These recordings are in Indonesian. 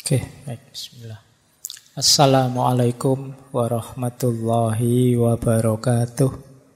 Oke, baik, bismillah. Assalamualaikum warahmatullahi wabarakatuh.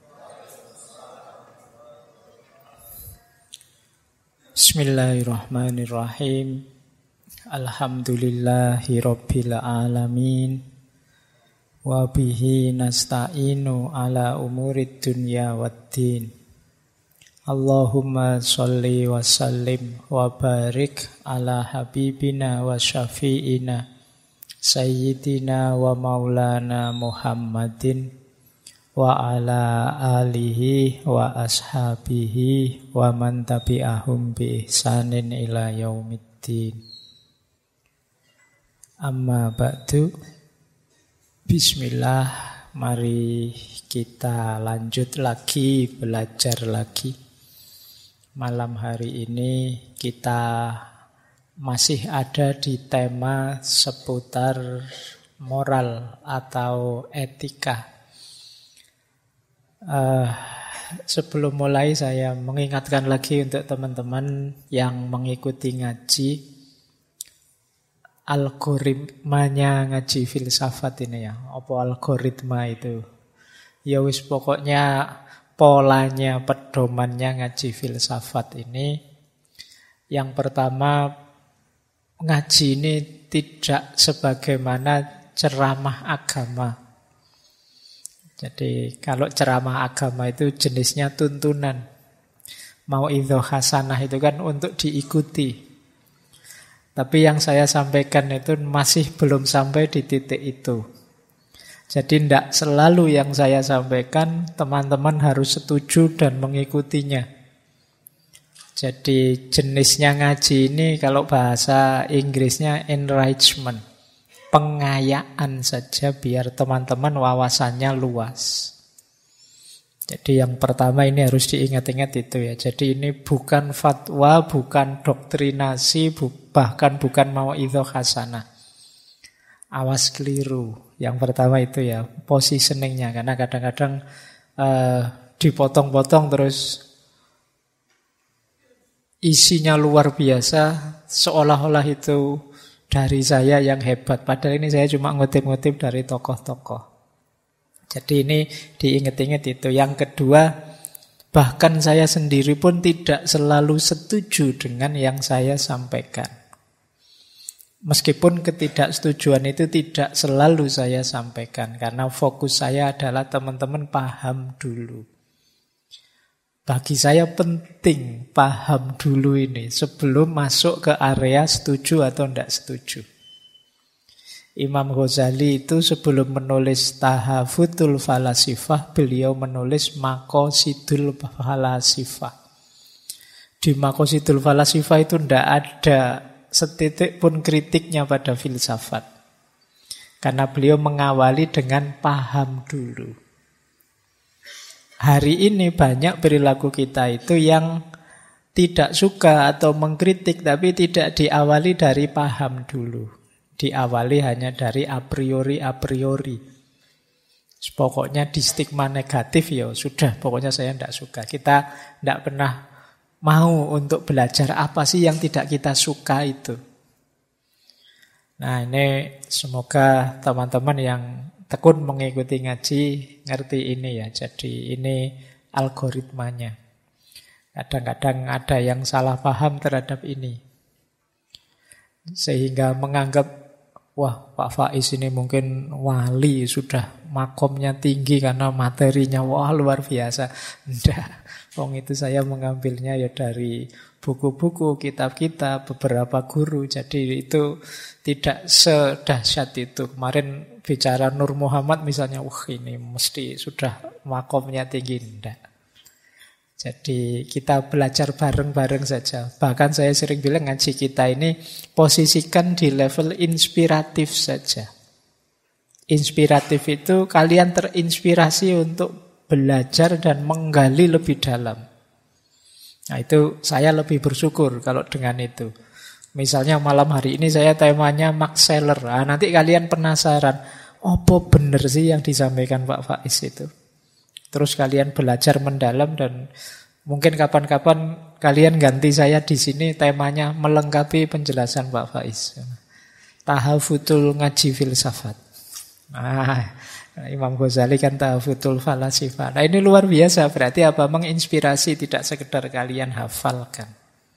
Bismillahirrahmanirrahim. Alhamdulillahi rabbil alamin. Wa bihi nasta'inu ala umurid dunya waddin. Allahumma sholli wa sallim wa barik ala habibina wa syafi'ina Sayyidina wa maulana Muhammadin wa ala alihi wa ashabihi wa man tabi'ahum bi ihsanin ila yaumiddin. Amma ba'du. Bismillah, mari kita lanjut lagi, belajar lagi. Malam hari ini kita masih ada di tema seputar moral atau etika. Sebelum mulai saya mengingatkan lagi untuk teman-teman yang mengikuti ngaji, algoritmanya ngaji filsafat ini ya. Apa algoritma itu? Ya wis pokoknya polanya, pedomannya ngaji filsafat ini. Yang pertama, ngaji ini tidak sebagaimana ceramah agama. Jadi kalau ceramah agama itu jenisnya tuntunan. Mau'idhah hasanah itu kan untuk diikuti. Tapi yang saya sampaikan itu masih belum sampai di titik itu. Jadi tidak selalu yang saya sampaikan teman-teman harus setuju dan mengikutinya. Jadi jenisnya ngaji ini kalau bahasa Inggrisnya enrichment, pengayaan saja biar teman-teman wawasannya luas. Jadi yang pertama ini harus diingat-ingat itu ya. Jadi ini bukan fatwa, bukan doktrinasi, bahkan bukan mau'idhah hasanah. Awas keliru. Yang pertama itu ya, positioningnya. Karena kadang-kadang dipotong-potong terus isinya luar biasa, seolah-olah itu dari saya yang hebat. Padahal ini saya cuma ngutip-ngutip dari tokoh-tokoh. Jadi ini diingat-ingat itu. Yang kedua, bahkan saya sendiri pun tidak selalu setuju dengan yang saya sampaikan. Meskipun ketidaksetujuan itu tidak selalu saya sampaikan. Karena fokus saya adalah teman-teman paham dulu. Bagi saya penting paham dulu ini sebelum masuk ke area setuju atau tidak setuju. Imam Ghazali itu sebelum menulis Tahafutul Falasifah, beliau menulis Maqasidul Falasifah. Di Maqasidul Falasifah itu tidak ada setitik pun kritiknya pada filsafat. Karena beliau mengawali dengan paham dulu. Hari ini banyak perilaku kita itu yang tidak suka atau mengkritik, tapi tidak diawali dari paham dulu. Diawali hanya dari a priori. Pokoknya di stigma negatif ya sudah, pokoknya saya tidak suka. Kita tidak pernah mau untuk belajar apa sih yang tidak kita suka itu. Nah ini semoga teman-teman yang tekun mengikuti ngaji ngerti ini ya. Jadi ini algoritmanya. Kadang-kadang ada yang salah paham terhadap ini. Sehingga menganggap, wah Pak Faiz ini mungkin wali, sudah makomnya tinggi karena materinya wah luar biasa. Tidak. Wong itu saya mengambilnya ya dari buku-buku, kitab-kitab, beberapa guru. Jadi itu tidak sedahsyat itu. Kemarin bicara Nur Muhammad misalnya, wah ini mesti sudah makomnya tinggi. Tidak. Jadi kita belajar bareng-bareng saja. Bahkan saya sering bilang ngaji kita ini posisikan di level inspiratif saja. Inspiratif itu kalian terinspirasi untuk belajar dan menggali lebih dalam. Nah itu saya lebih bersyukur kalau dengan itu. Misalnya malam hari ini saya temanya Max Scheler. Nah, nanti kalian penasaran, apa benar sih yang disampaikan Pak Faiz itu? Terus kalian belajar mendalam dan mungkin kapan-kapan kalian ganti saya di sini temanya melengkapi penjelasan Pak Faiz. tahafutul ngaji filsafat. Nah, Imam Ghazali kan tahafutul falasifah. Nah, ini luar biasa, berarti apa? Menginspirasi, tidak sekedar kalian hafalkan.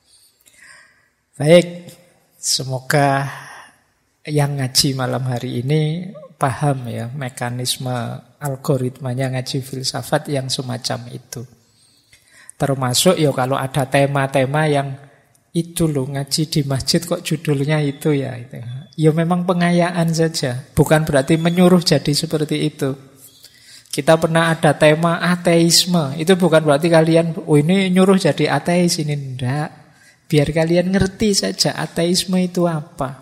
Baik, semoga yang ngaji malam hari ini paham ya mekanisme algoritmanya ngaji filsafat yang semacam itu. Termasuk ya kalau ada tema-tema yang itu loh ngaji di masjid kok judulnya itu ya. Ya memang pengayaan saja, bukan berarti menyuruh jadi seperti itu. Kita pernah ada tema ateisme, itu bukan berarti kalian, oh ini nyuruh jadi ateis, ini enggak. Biar kalian ngerti saja ateisme itu apa.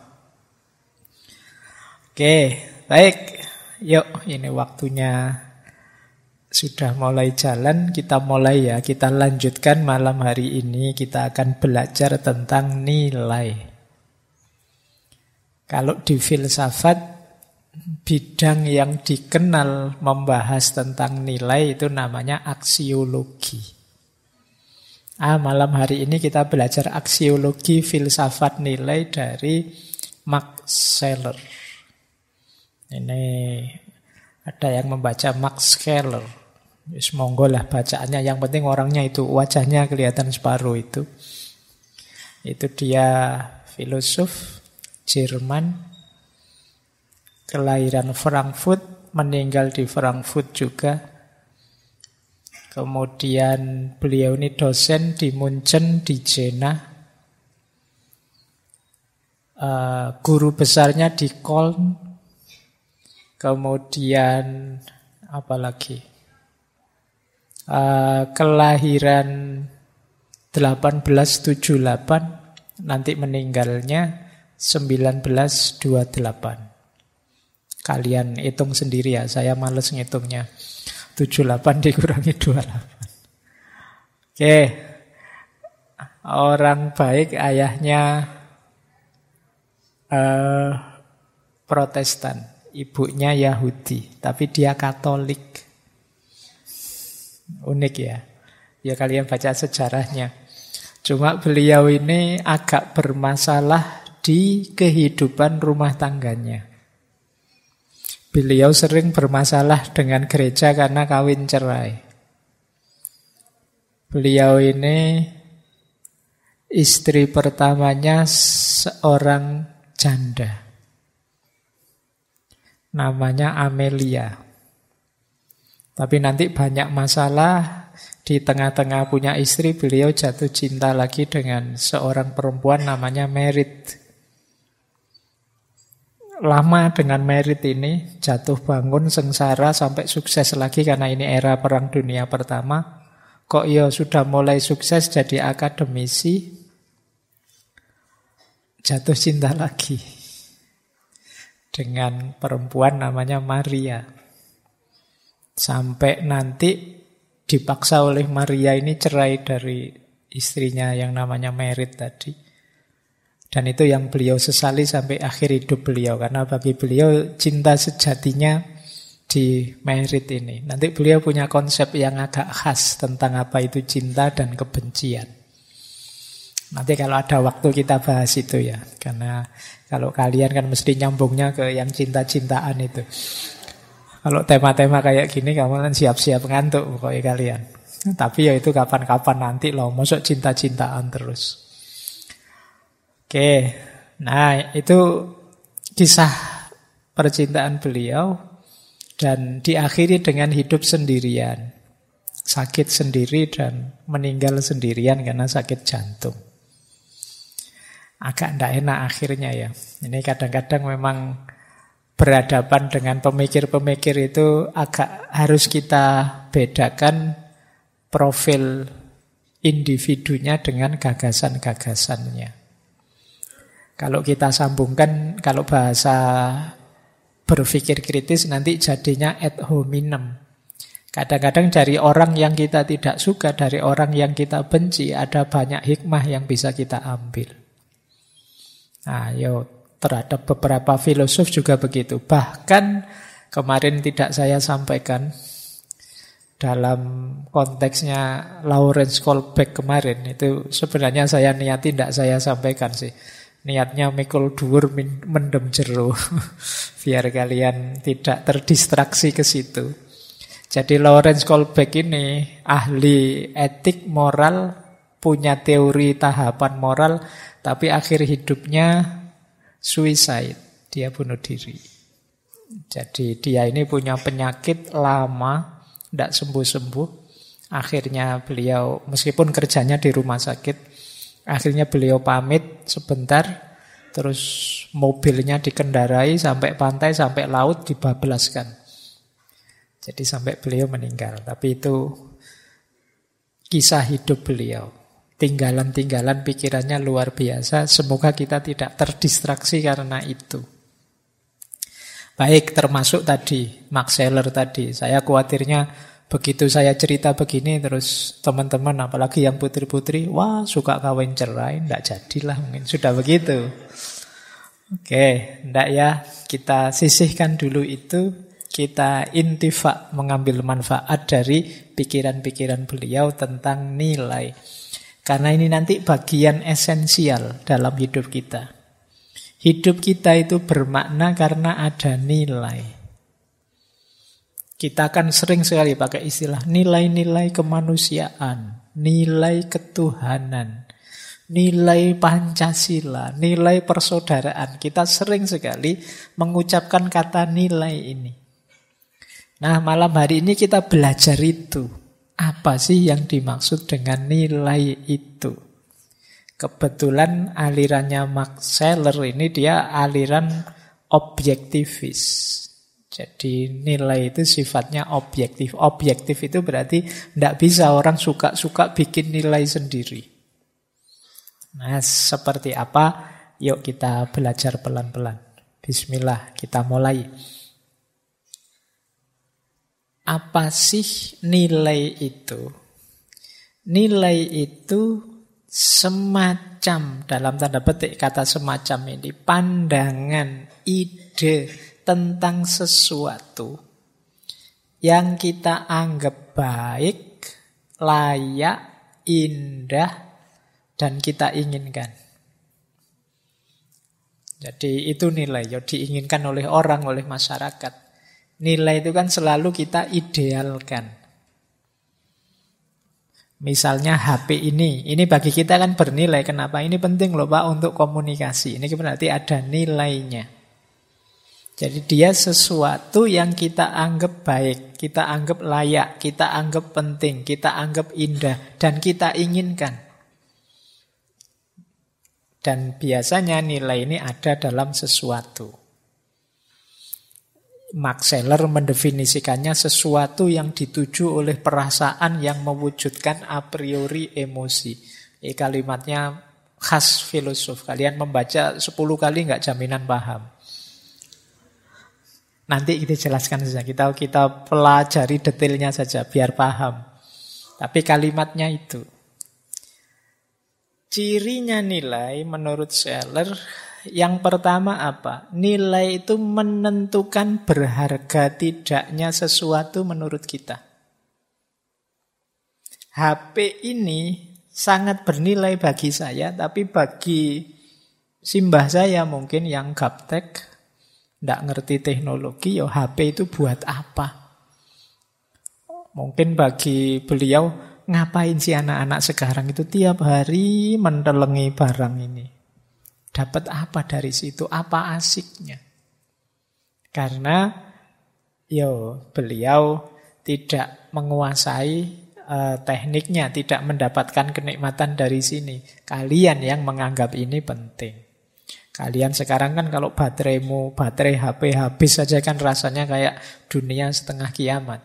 Oke, baik. Yuk, ini waktunya sudah mulai jalan, kita mulai ya, kita lanjutkan malam hari ini, kita akan belajar tentang nilai. Kalau di filsafat, bidang yang dikenal membahas tentang nilai itu namanya aksiologi. Malam hari ini kita belajar aksiologi filsafat nilai dari Max Scheler. Ini ada yang membaca Max Scheler. Monggo lah bacaannya, yang penting orangnya itu, wajahnya kelihatan separuh itu. Itu dia filosof Jerman, kelahiran Frankfurt, meninggal di Frankfurt juga. Kemudian beliau ini dosen di Munchen, di Jena. Guru besarnya di Köln. Kemudian apa lagi? Kelahiran 1878, nanti meninggalnya 1928. Kalian hitung sendiri ya, saya males ngitungnya. 78 dikurangi 28. Oke. Orang baik ayahnya Protestan, ibunya Yahudi, tapi dia Katolik. Unik ya. Ya kalian baca sejarahnya. Cuma beliau ini agak bermasalah di kehidupan rumah tangganya. Beliau sering bermasalah dengan gereja karena kawin cerai. Beliau ini istri pertamanya seorang janda. Namanya Amelia. Tapi nanti banyak masalah. Di tengah-tengah punya istri, beliau jatuh cinta lagi dengan seorang perempuan namanya Merit. Lama dengan Merit ini, jatuh bangun sengsara sampai sukses lagi karena ini era Perang Dunia Pertama. Kok ya sudah mulai sukses jadi akademisi, jatuh cinta lagi dengan perempuan namanya Maria. Sampai nanti dipaksa oleh Maria ini cerai dari istrinya yang namanya Merit tadi. Dan itu yang beliau sesali sampai akhir hidup beliau. Karena bagi beliau cinta sejatinya di Merit ini. Nanti beliau punya konsep yang agak khas tentang apa itu cinta dan kebencian. Nanti kalau ada waktu kita bahas itu ya. Karena kalau kalian kan mesti nyambungnya ke yang cinta-cintaan itu. Kalau tema-tema kayak gini kamu kan siap-siap ngantuk pokoknya kalian. Tapi ya itu kapan-kapan nanti loh, masuk cinta-cintaan terus. Oke, nah itu kisah percintaan beliau dan diakhiri dengan hidup sendirian. Sakit sendiri dan meninggal sendirian karena sakit jantung. Agak tidak enak akhirnya ya. Ini kadang-kadang memang berhadapan dengan pemikir-pemikir itu agak harus kita bedakan profil individunya dengan gagasan-gagasannya. Kalau kita sambungkan, kalau bahasa berpikir kritis nanti jadinya ad hominem. Kadang-kadang dari orang yang kita tidak suka, dari orang yang kita benci, ada banyak hikmah yang bisa kita ambil. Nah, terhadap beberapa filosof juga begitu. Bahkan kemarin tidak saya sampaikan dalam konteksnya Lawrence Kohlbeck kemarin. Itu sebenarnya saya niati tidak saya sampaikan sih. Niatnya mikul dhuwur mendem jero. Biar kalian tidak terdistraksi ke situ. Jadi Lawrence Kohlbeck ini ahli etik moral, punya teori tahapan moral, tapi akhir hidupnya suicide, dia bunuh diri. Jadi dia ini punya penyakit lama, tidak sembuh-sembuh. Akhirnya beliau, meskipun kerjanya di rumah sakit, akhirnya beliau pamit sebentar, terus mobilnya dikendarai sampai pantai, sampai laut, dibablaskan. Jadi sampai beliau meninggal. Tapi itu kisah hidup beliau. Tinggalan-tinggalan pikirannya luar biasa. Semoga kita tidak terdistraksi karena itu. Baik, termasuk tadi, Max Scheler tadi. Saya khawatirnya begitu saya cerita begini, terus teman-teman, apalagi yang putri-putri, wah suka kawin cerai, enggak jadilah mungkin. Sudah begitu. Oke, enggak ya, kita sisihkan dulu itu. Kita intifak, mengambil manfaat dari pikiran-pikiran beliau tentang nilai. Karena ini nanti bagian esensial dalam hidup kita. Hidup kita itu bermakna karena ada nilai. Kita akan sering sekali pakai istilah nilai-nilai kemanusiaan, nilai ketuhanan, nilai Pancasila, nilai persaudaraan. Kita sering sekali mengucapkan kata nilai ini. Nah, malam hari ini kita belajar itu. Apa sih yang dimaksud dengan nilai itu? Kebetulan alirannya Max Scheler ini dia aliran objektivis. Jadi nilai itu sifatnya objektif. Objektif itu berarti tidak bisa orang suka-suka bikin nilai sendiri. Nah, seperti apa? Yuk kita belajar pelan-pelan. Bismillah, kita mulai. Apa sih nilai itu? Nilai itu semacam, dalam tanda petik kata semacam ini, pandangan, ide tentang sesuatu yang kita anggap baik, layak, indah, dan kita inginkan. Jadi itu nilai yang diinginkan oleh orang, oleh masyarakat. Nilai itu kan selalu kita idealkan. Misalnya HP ini bagi kita kan bernilai. Kenapa? Ini penting loh Pak untuk komunikasi. Ini berarti ada nilainya. Jadi dia sesuatu yang kita anggap baik, kita anggap layak, kita anggap penting, kita anggap indah, dan kita inginkan. Dan biasanya nilai ini ada dalam sesuatu. Max Scheler mendefinisikannya sesuatu yang dituju oleh perasaan yang mewujudkan a priori emosi. Kalimatnya khas filosof. Kalian membaca 10 kali nggak jaminan paham. Nanti kita jelaskan saja. Kita pelajari detailnya saja biar paham. Tapi kalimatnya itu. Cirinya nilai menurut Scheler, yang pertama apa? Nilai itu menentukan berharga tidaknya sesuatu menurut kita. HP ini sangat bernilai bagi saya, tapi bagi simbah saya mungkin yang gaptek, tidak ngerti teknologi, ya HP itu buat apa? Mungkin bagi beliau, ngapain sih anak-anak sekarang itu tiap hari mentelengi barang ini? Dapat apa dari situ? Apa asiknya? Karena beliau tidak menguasai tekniknya, tidak mendapatkan kenikmatan dari sini. Kalian yang menganggap ini penting. Kalian sekarang kan kalau baterai HP habis saja kan rasanya kayak dunia setengah kiamat.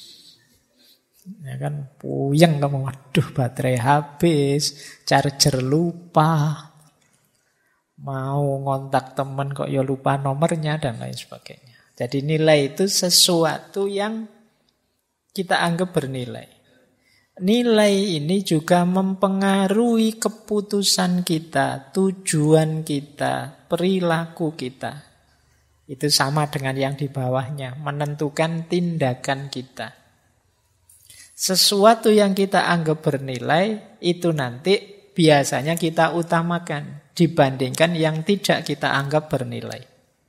Ya kan, puyeng kamu, waduh baterai habis, charger lupa. Mau ngontak teman kok ya lupa nomornya dan lain sebagainya. Jadi nilai itu sesuatu yang kita anggap bernilai. Nilai ini juga mempengaruhi keputusan kita, tujuan kita, perilaku kita. Itu sama dengan yang di bawahnya, menentukan tindakan kita. Sesuatu yang kita anggap bernilai itu nanti biasanya kita utamakan dibandingkan yang tidak kita anggap bernilai.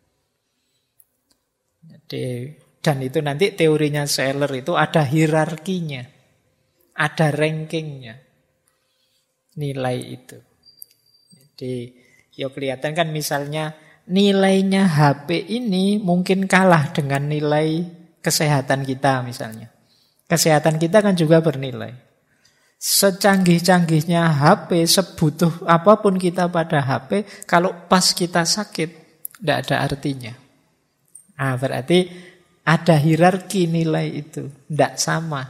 Dan itu nanti teorinya Seller itu ada hierarkinya, ada rankingnya, nilai itu. Jadi ya kelihatan kan misalnya nilainya HP ini mungkin kalah dengan nilai kesehatan kita misalnya. Kesehatan kita kan juga bernilai. Secanggih-canggihnya HP, sebutuh apapun kita pada HP, kalau pas kita sakit, tidak ada artinya. Nah, berarti ada hierarki nilai itu, tidak sama.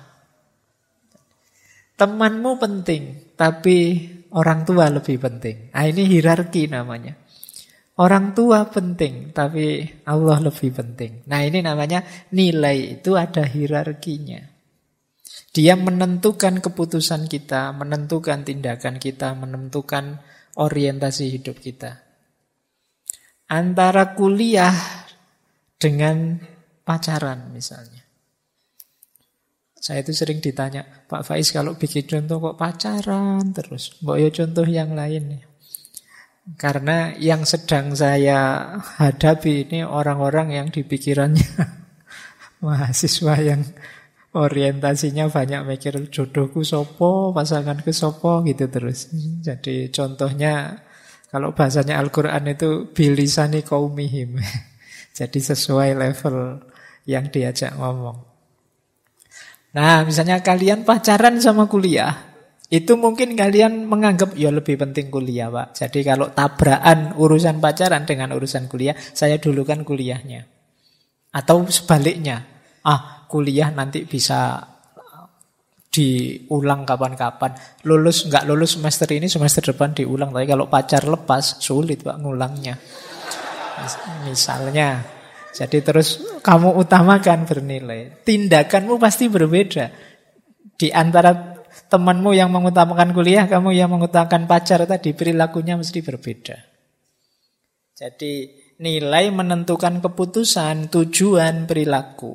Temanmu penting, tapi orang tua lebih penting. Nah, ini hierarki namanya. Orang tua penting, tapi Allah lebih penting. Nah, ini namanya nilai itu ada hierarkinya. Dia menentukan keputusan kita, menentukan tindakan kita, menentukan orientasi hidup kita. Antara kuliah dengan pacaran misalnya. Saya itu sering ditanya, Pak Faiz kalau bikin contoh kok pacaran terus? Mbok ya contoh yang lain nih. Karena yang sedang saya hadapi ini orang-orang yang di pikirannya mahasiswa yang orientasinya banyak mikir jodohku sopo, pasanganku sopo gitu terus. Jadi contohnya kalau bahasanya Al-Quran itu bilisani qaumihim. Jadi sesuai level yang diajak ngomong. Nah misalnya kalian pacaran sama kuliah, itu mungkin kalian menganggap ya lebih penting kuliah Pak. Jadi kalau tabrakan urusan pacaran dengan urusan kuliah, saya dulukan kuliahnya. Atau sebaliknya, kuliah nanti bisa diulang kapan-kapan. Nggak lulus semester ini, semester depan diulang. Tapi kalau pacar lepas, sulit Pak ngulangnya. Misalnya, jadi terus kamu utamakan bernilai. Tindakanmu pasti berbeda. Di antara temanmu yang mengutamakan kuliah, kamu yang mengutamakan pacar tadi, perilakunya mesti berbeda. Jadi nilai menentukan keputusan, tujuan, perilaku.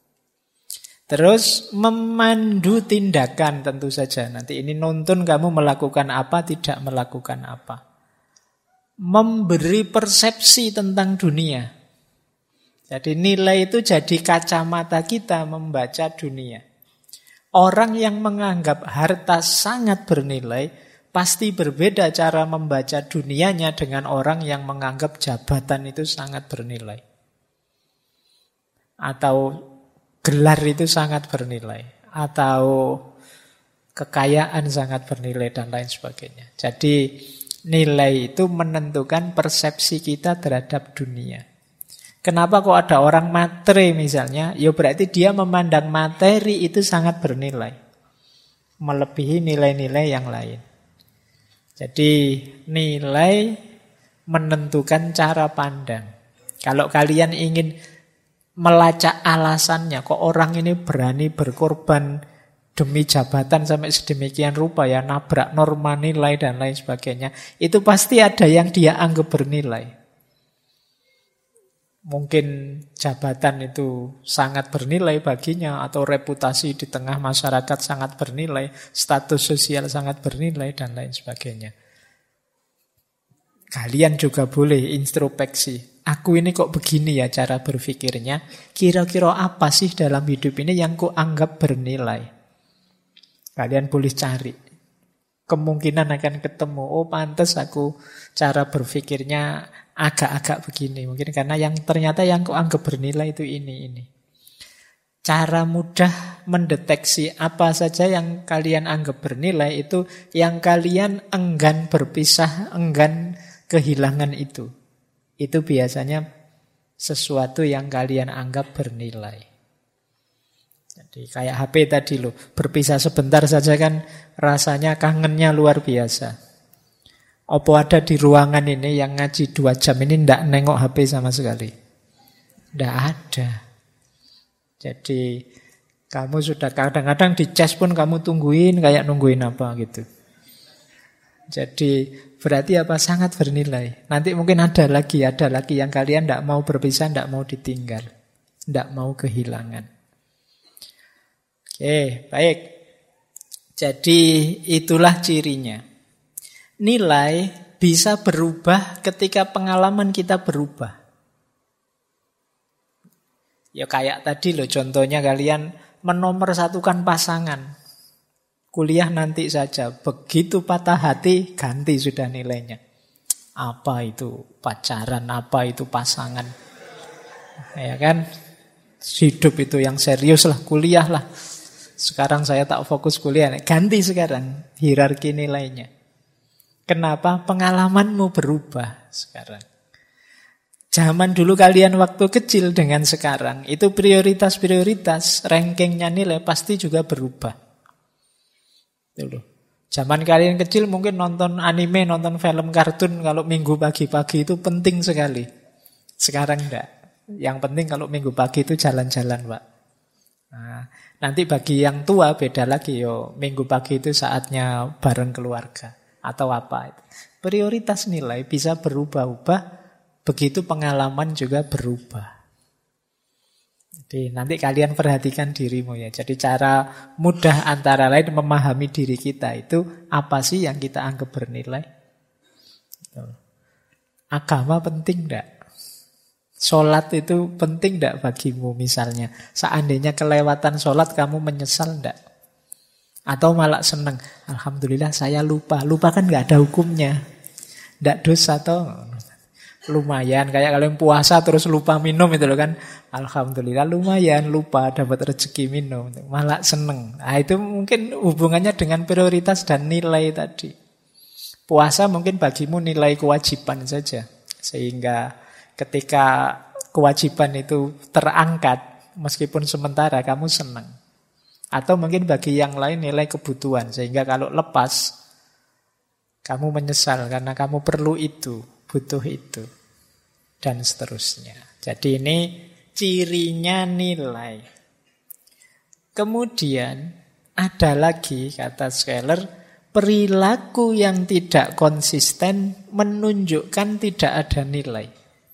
Terus memandu tindakan tentu saja. Nanti ini nuntun kamu melakukan apa, tidak melakukan apa. Memberi persepsi tentang dunia. Jadi nilai itu jadi kacamata kita membaca dunia. Orang yang menganggap harta sangat bernilai, pasti berbeda cara membaca dunianya dengan orang yang menganggap jabatan itu sangat bernilai. Atau gelar itu sangat bernilai. Atau kekayaan sangat bernilai dan lain sebagainya. Jadi nilai itu menentukan persepsi kita terhadap dunia. Kenapa kok ada orang matre misalnya? Ya berarti dia memandang materi itu sangat bernilai. Melebihi nilai-nilai yang lain. Jadi nilai menentukan cara pandang. Kalau kalian ingin melacak alasannya, kok orang ini berani berkorban demi jabatan sampai sedemikian rupa ya, nabrak norma nilai dan lain sebagainya. Itu pasti ada yang dia anggap bernilai. Mungkin jabatan itu sangat bernilai baginya, atau reputasi di tengah masyarakat sangat bernilai, status sosial sangat bernilai, dan lain sebagainya. Kalian juga boleh introspeksi. Aku ini kok begini ya cara berpikirnya, kira-kira apa sih dalam hidup ini yang ku anggap bernilai? Kalian boleh cari. Kemungkinan akan ketemu, oh pantas aku cara berpikirnya agak-agak begini. Mungkin karena yang ternyata yang kau anggap bernilai itu ini. Cara mudah mendeteksi apa saja yang kalian anggap bernilai itu yang kalian enggan berpisah, enggan kehilangan itu. Itu biasanya sesuatu yang kalian anggap bernilai. Jadi kayak HP tadi loh, berpisah sebentar saja kan rasanya kangennya luar biasa. Apa ada di ruangan ini yang ngaji 2 jam ini ndak nengok HP sama sekali? Ndak ada. Jadi kamu sudah kadang-kadang di cas pun kamu tungguin kayak nungguin apa gitu. Jadi berarti apa? Sangat bernilai. Nanti mungkin ada lagi yang kalian ndak mau berpisah, ndak mau ditinggal, ndak mau kehilangan. Oke, baik. Jadi itulah cirinya. nilai bisa berubah ketika pengalaman kita berubah. Ya kayak tadi loh, contohnya kalian menomorsatukan pasangan. Kuliah nanti saja, begitu patah hati, ganti sudah nilainya. Apa itu pacaran, apa itu pasangan. Ya kan? Hidup itu yang serius lah, kuliah lah. Sekarang saya tak fokus kuliah, ganti sekarang hierarki nilainya. Kenapa? Pengalamanmu berubah sekarang. Zaman dulu kalian waktu kecil dengan sekarang, itu prioritas-prioritas, rankingnya nilai pasti juga berubah. Itu loh. Zaman kalian kecil mungkin nonton anime, nonton film kartun, kalau minggu pagi-pagi itu penting sekali. Sekarang enggak. Yang penting kalau minggu pagi itu jalan-jalan, Pak. Nah, nanti bagi yang tua beda lagi, yo. Minggu pagi itu saatnya bareng keluarga. Atau apa itu. Prioritas nilai bisa berubah-ubah. Begitu pengalaman juga berubah. Jadi nanti kalian perhatikan dirimu ya. Jadi cara mudah antara lain memahami diri kita itu apa sih yang kita anggap bernilai. Agama penting enggak? Sholat itu penting enggak bagimu misalnya? Seandainya kelewatan sholat kamu menyesal enggak? Atau malah senang? Alhamdulillah saya lupa. Lupa kan enggak ada hukumnya. Enggak dosa toh. Lumayan, kayak kalian puasa terus lupa minum itu loh kan. Alhamdulillah lumayan, lupa dapat rezeki minum. Malah seneng. Nah itu mungkin hubungannya dengan prioritas dan nilai tadi. Puasa mungkin bagimu nilai kewajiban saja. Sehingga ketika kewajiban itu terangkat, meskipun sementara kamu senang. Atau mungkin bagi yang lain nilai kebutuhan. Sehingga kalau lepas, kamu menyesal karena kamu perlu itu. Butuh itu dan seterusnya. Jadi ini cirinya nilai. Kemudian ada lagi kata Scheler, perilaku yang tidak konsisten menunjukkan tidak ada nilai.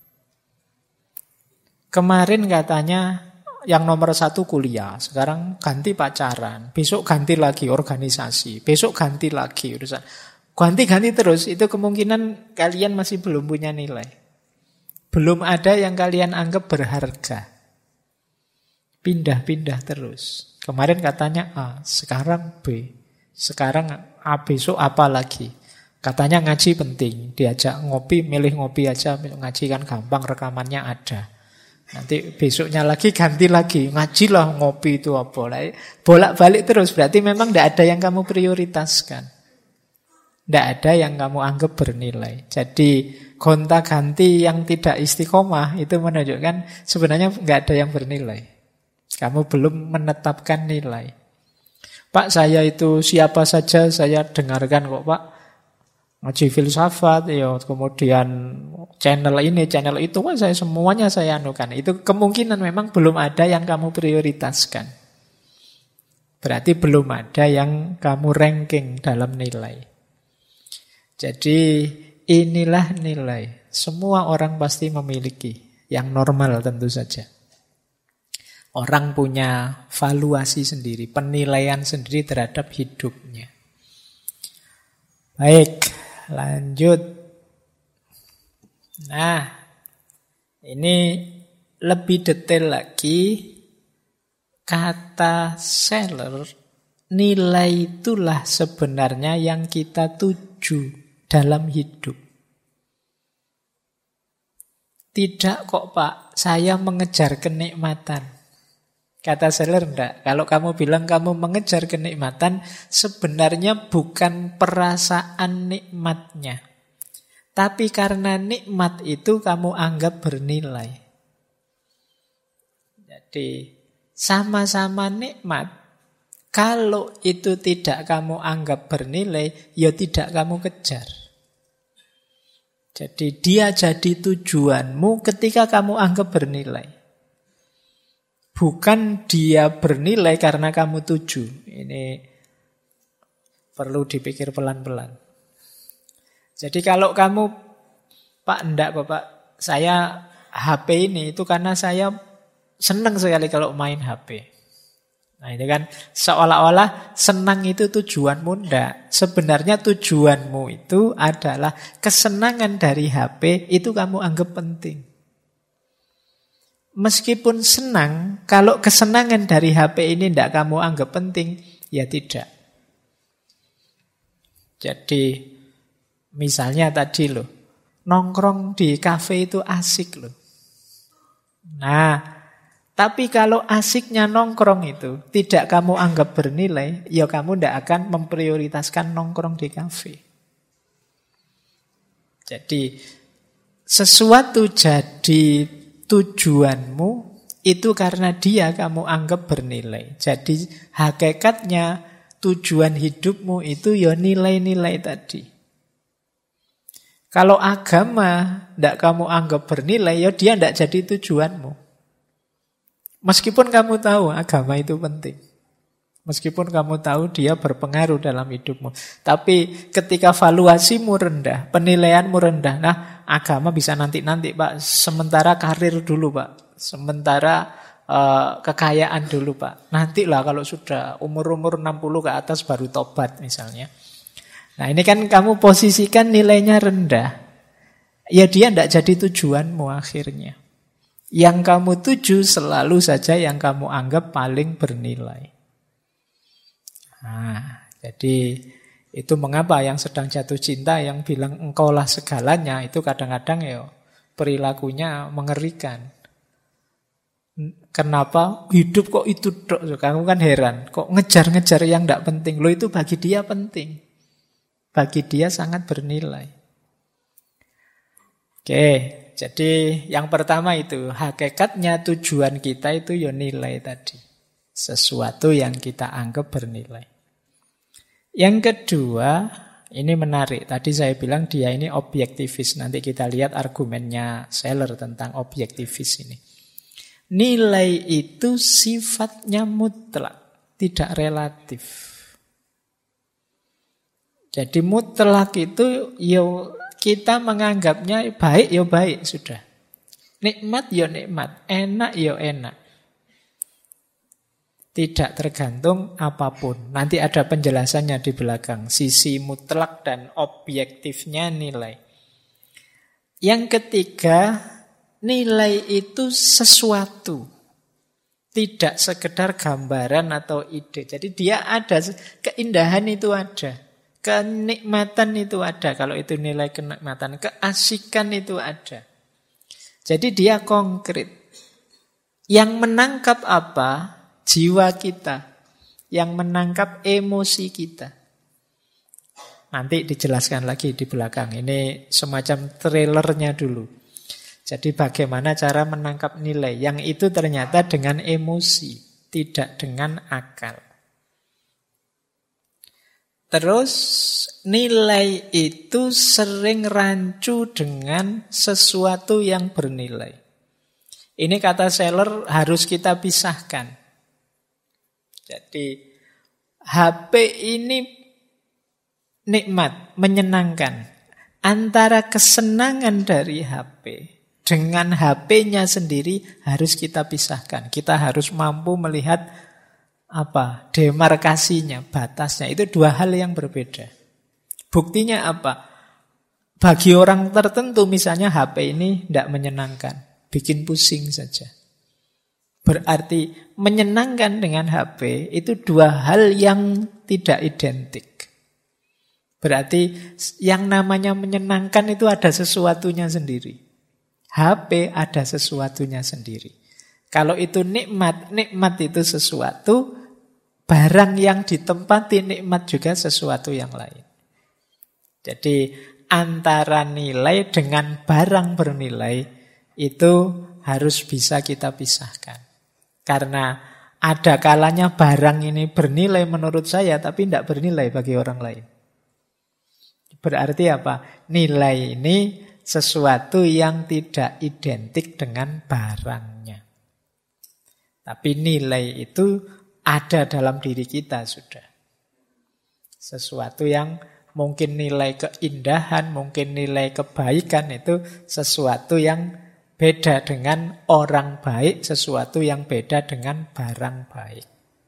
Kemarin katanya yang nomor 1 kuliah, sekarang ganti pacaran, besok ganti lagi organisasi, besok ganti lagi urusan. Ganti-ganti terus, itu kemungkinan kalian masih belum punya nilai. Belum ada yang kalian anggap berharga. Pindah-pindah terus. Kemarin katanya A, sekarang B. Sekarang A, besok apa lagi. Katanya ngaji penting. Diajak ngopi, milih ngopi aja. Ngaji kan gampang, rekamannya ada. Nanti besoknya lagi ganti lagi. Ngajilah ngopi itu apa. Bolak-balik terus, berarti memang tidak ada yang kamu prioritaskan. Tidak ada yang kamu anggap bernilai. Jadi gonta-ganti yang tidak istiqomah itu menunjukkan sebenarnya nggak ada yang bernilai. Kamu belum menetapkan nilai. Pak, saya itu siapa saja saya dengarkan kok Pak. Ngaji filsafat, ya, kemudian channel ini, channel itu, saya semuanya saya anukan. Itu kemungkinan memang belum ada yang kamu prioritaskan. Berarti belum ada yang kamu ranking dalam nilai. Jadi inilah nilai. Semua orang pasti memiliki. Yang normal tentu saja. Orang punya valuasi sendiri, penilaian sendiri terhadap hidupnya. Baik, lanjut. Nah, ini lebih detail lagi. Kata Scheler, nilai itulah sebenarnya yang kita tuju dalam hidup. Tidak kok Pak, saya mengejar kenikmatan. Kata Scheler enggak. Kalau kamu bilang kamu mengejar kenikmatan, sebenarnya bukan perasaan nikmatnya. Tapi karena nikmat itu kamu anggap bernilai. Jadi sama-sama nikmat. Kalau itu tidak kamu anggap bernilai, ya tidak kamu kejar. Jadi dia jadi tujuanmu ketika kamu anggap bernilai. Bukan dia bernilai karena kamu tuju. Ini perlu dipikir pelan-pelan. Jadi kalau kamu, Pak, enggak Bapak, saya HP ini itu karena saya senang sekali kalau main HP. Nah ini kan seolah-olah senang itu tujuanmu, ndak. Sebenarnya tujuanmu itu adalah kesenangan dari HP itu kamu anggap penting. Meskipun senang, kalau kesenangan dari HP ini ndak kamu anggap penting, ya tidak. Jadi misalnya tadi loh, nongkrong di kafe itu asik loh. Nah, tapi kalau asiknya nongkrong itu tidak kamu anggap bernilai, ya kamu tidak akan memprioritaskan nongkrong di kafe. Jadi sesuatu jadi tujuanmu itu karena dia kamu anggap bernilai. Jadi hakikatnya tujuan hidupmu itu ya nilai-nilai tadi. Kalau agama tidak kamu anggap bernilai, ya dia tidak jadi tujuanmu. Meskipun kamu tahu agama itu penting. Meskipun kamu tahu dia berpengaruh dalam hidupmu. Tapi ketika valuasimu rendah, penilaianmu rendah, nah agama bisa nanti-nanti Pak. Sementara karir dulu Pak. Sementara kekayaan dulu Pak. Nantilah kalau sudah umur-umur 60 ke atas baru tobat misalnya. Nah ini kan kamu posisikan nilainya rendah. Ya dia tidak jadi tujuanmu akhirnya. Yang kamu tuju selalu saja yang kamu anggap paling bernilai. Nah, jadi itu mengapa yang sedang jatuh cinta yang bilang engkaulah segalanya itu kadang-kadang ya perilakunya mengerikan. Kenapa hidup kok itu dok? Kamu kan heran, kok ngejar-ngejar yang tidak penting. Loh itu bagi dia penting. Bagi dia sangat bernilai. Oke, jadi yang pertama itu hakikatnya tujuan kita itu ya nilai tadi. Sesuatu yang kita anggap bernilai. Yang kedua, ini menarik. Tadi saya bilang dia ini objektivis. Nanti kita lihat argumennya Seller tentang objektivis ini. Nilai itu sifatnya mutlak, tidak relatif. Jadi mutlak itu ya kita menganggapnya baik ya baik sudah. Nikmat ya nikmat, enak ya enak. Tidak tergantung apapun. Nanti ada penjelasannya di belakang. Sisi mutlak dan objektifnya nilai. Yang ketiga, nilai itu sesuatu. Tidak sekedar gambaran atau ide. Jadi dia ada, keindahan itu ada. Kenikmatan itu ada. Kalau itu nilai kenikmatan. Keasikan itu ada. Jadi dia konkret. Yang menangkap apa? Jiwa kita. Yang menangkap emosi kita. Nanti dijelaskan lagi di belakang. Ini semacam trailernya dulu. Jadi bagaimana cara menangkap nilai. Yang itu ternyata dengan emosi. Tidak dengan akal. Terus nilai itu sering rancu dengan sesuatu yang bernilai. Ini kata Seller harus kita pisahkan. Jadi HP ini nikmat, menyenangkan. Antara kesenangan dari HP dengan HP-nya sendiri harus kita pisahkan. Kita harus mampu melihat demarkasinya, batasnya. Itu dua hal yang berbeda. Buktinya apa? Bagi orang tertentu misalnya HP ini tidak menyenangkan, bikin pusing saja. Berarti menyenangkan dengan HP itu dua hal yang tidak identik. Berarti yang namanya menyenangkan itu ada sesuatunya sendiri. HP ada sesuatunya sendiri. Kalau itu nikmat, nikmat itu sesuatu, barang yang ditempati nikmat juga sesuatu yang lain. Jadi antara nilai dengan barang bernilai itu harus bisa kita pisahkan. Karena ada kalanya barang ini bernilai menurut saya tapi tidak bernilai bagi orang lain. Berarti apa? Nilai ini sesuatu yang tidak identik dengan barangnya. Tapi nilai itu ada dalam diri kita sudah. Sesuatu yang mungkin nilai keindahan, mungkin nilai kebaikan itu sesuatu yang beda dengan orang baik, sesuatu yang beda dengan barang baik.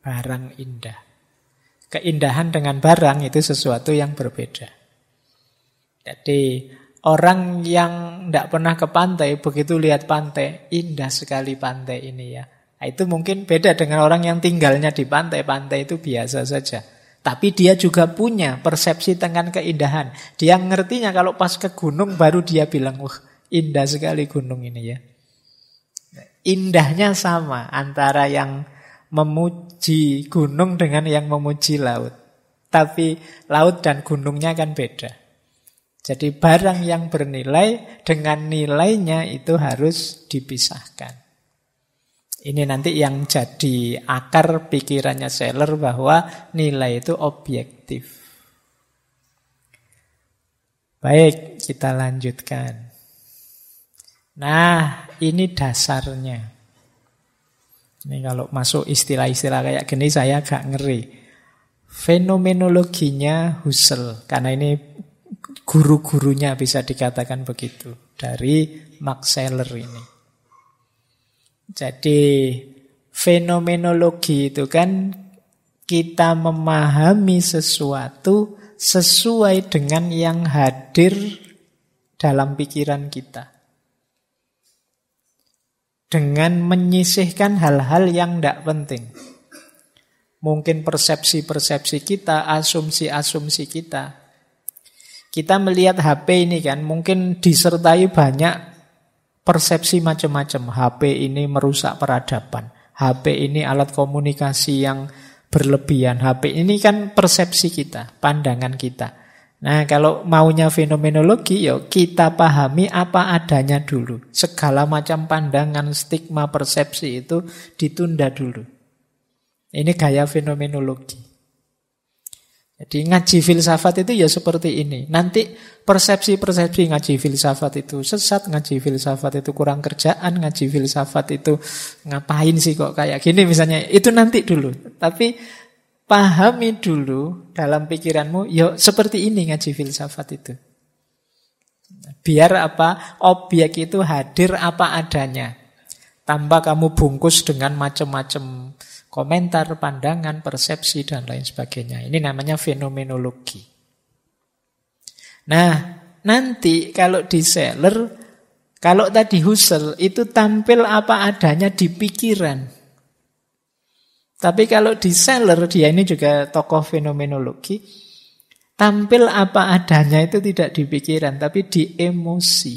barang indah. Keindahan dengan barang itu sesuatu yang berbeda. Jadi orang yang tidak pernah ke pantai, begitu lihat pantai, indah sekali pantai ini ya. Nah, itu mungkin beda dengan orang yang tinggalnya di pantai. Pantai itu biasa saja. Tapi dia juga punya persepsi tentang keindahan. Dia ngertinya kalau pas ke gunung baru dia bilang, wah indah sekali gunung ini ya. Indahnya sama antara yang memuji gunung dengan yang memuji laut. Tapi laut dan gunungnya kan beda. Jadi barang yang bernilai dengan nilainya itu harus dipisahkan. Ini nanti yang jadi akar pikirannya Seller bahwa nilai itu objektif. Baik, kita lanjutkan. Nah, ini dasarnya. Ini kalau masuk istilah-istilah kayak gini saya agak ngeri. Fenomenologinya Husserl. Karena ini guru-gurunya bisa dikatakan begitu. Dari Max Scheler ini. Jadi fenomenologi itu kan kita memahami sesuatu sesuai dengan yang hadir dalam pikiran kita. Dengan menyisihkan hal-hal yang tidak penting. Mungkin persepsi-persepsi kita, asumsi-asumsi kita. Kita melihat HP ini kan, mungkin disertai banyak persepsi macam-macam. HP ini merusak peradaban. HP ini alat komunikasi yang berlebihan. HP ini kan persepsi kita, pandangan kita. Nah, kalau maunya fenomenologi, ya kita pahami apa adanya dulu. Segala macam pandangan, stigma, persepsi itu ditunda dulu. Ini gaya fenomenologi. Jadi ngaji filsafat itu ya seperti ini. Nanti persepsi-persepsi ngaji filsafat itu sesat, ngaji filsafat itu kurang kerjaan, ngaji filsafat itu ngapain sih kok kayak gini misalnya. Itu nanti dulu. Tapi pahami dulu dalam pikiranmu, yuk seperti ini ngaji filsafat itu. Biar apa? Objek itu hadir apa adanya. Tanpa kamu bungkus dengan macam-macam komentar, pandangan, persepsi, dan lain sebagainya. Ini namanya fenomenologi. Nah, nanti kalau di Scheler, kalau tadi Husserl, itu tampil apa adanya di pikiran. Tapi kalau di Scheler, dia ini juga tokoh fenomenologi, tampil apa adanya itu tidak di pikiran, tapi di emosi.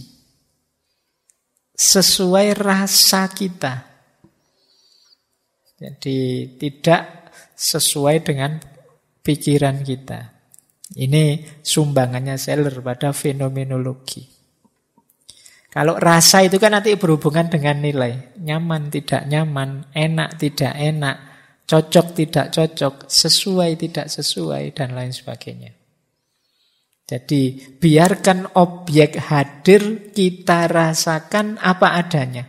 Sesuai rasa kita. Jadi tidak sesuai dengan pikiran kita. Ini sumbangannya Scheler pada fenomenologi. Kalau rasa itu kan nanti berhubungan dengan nilai. Nyaman, tidak nyaman, enak, tidak enak, cocok, tidak cocok, sesuai, tidak sesuai, dan lain sebagainya. Jadi biarkan objek hadir, kita rasakan apa adanya.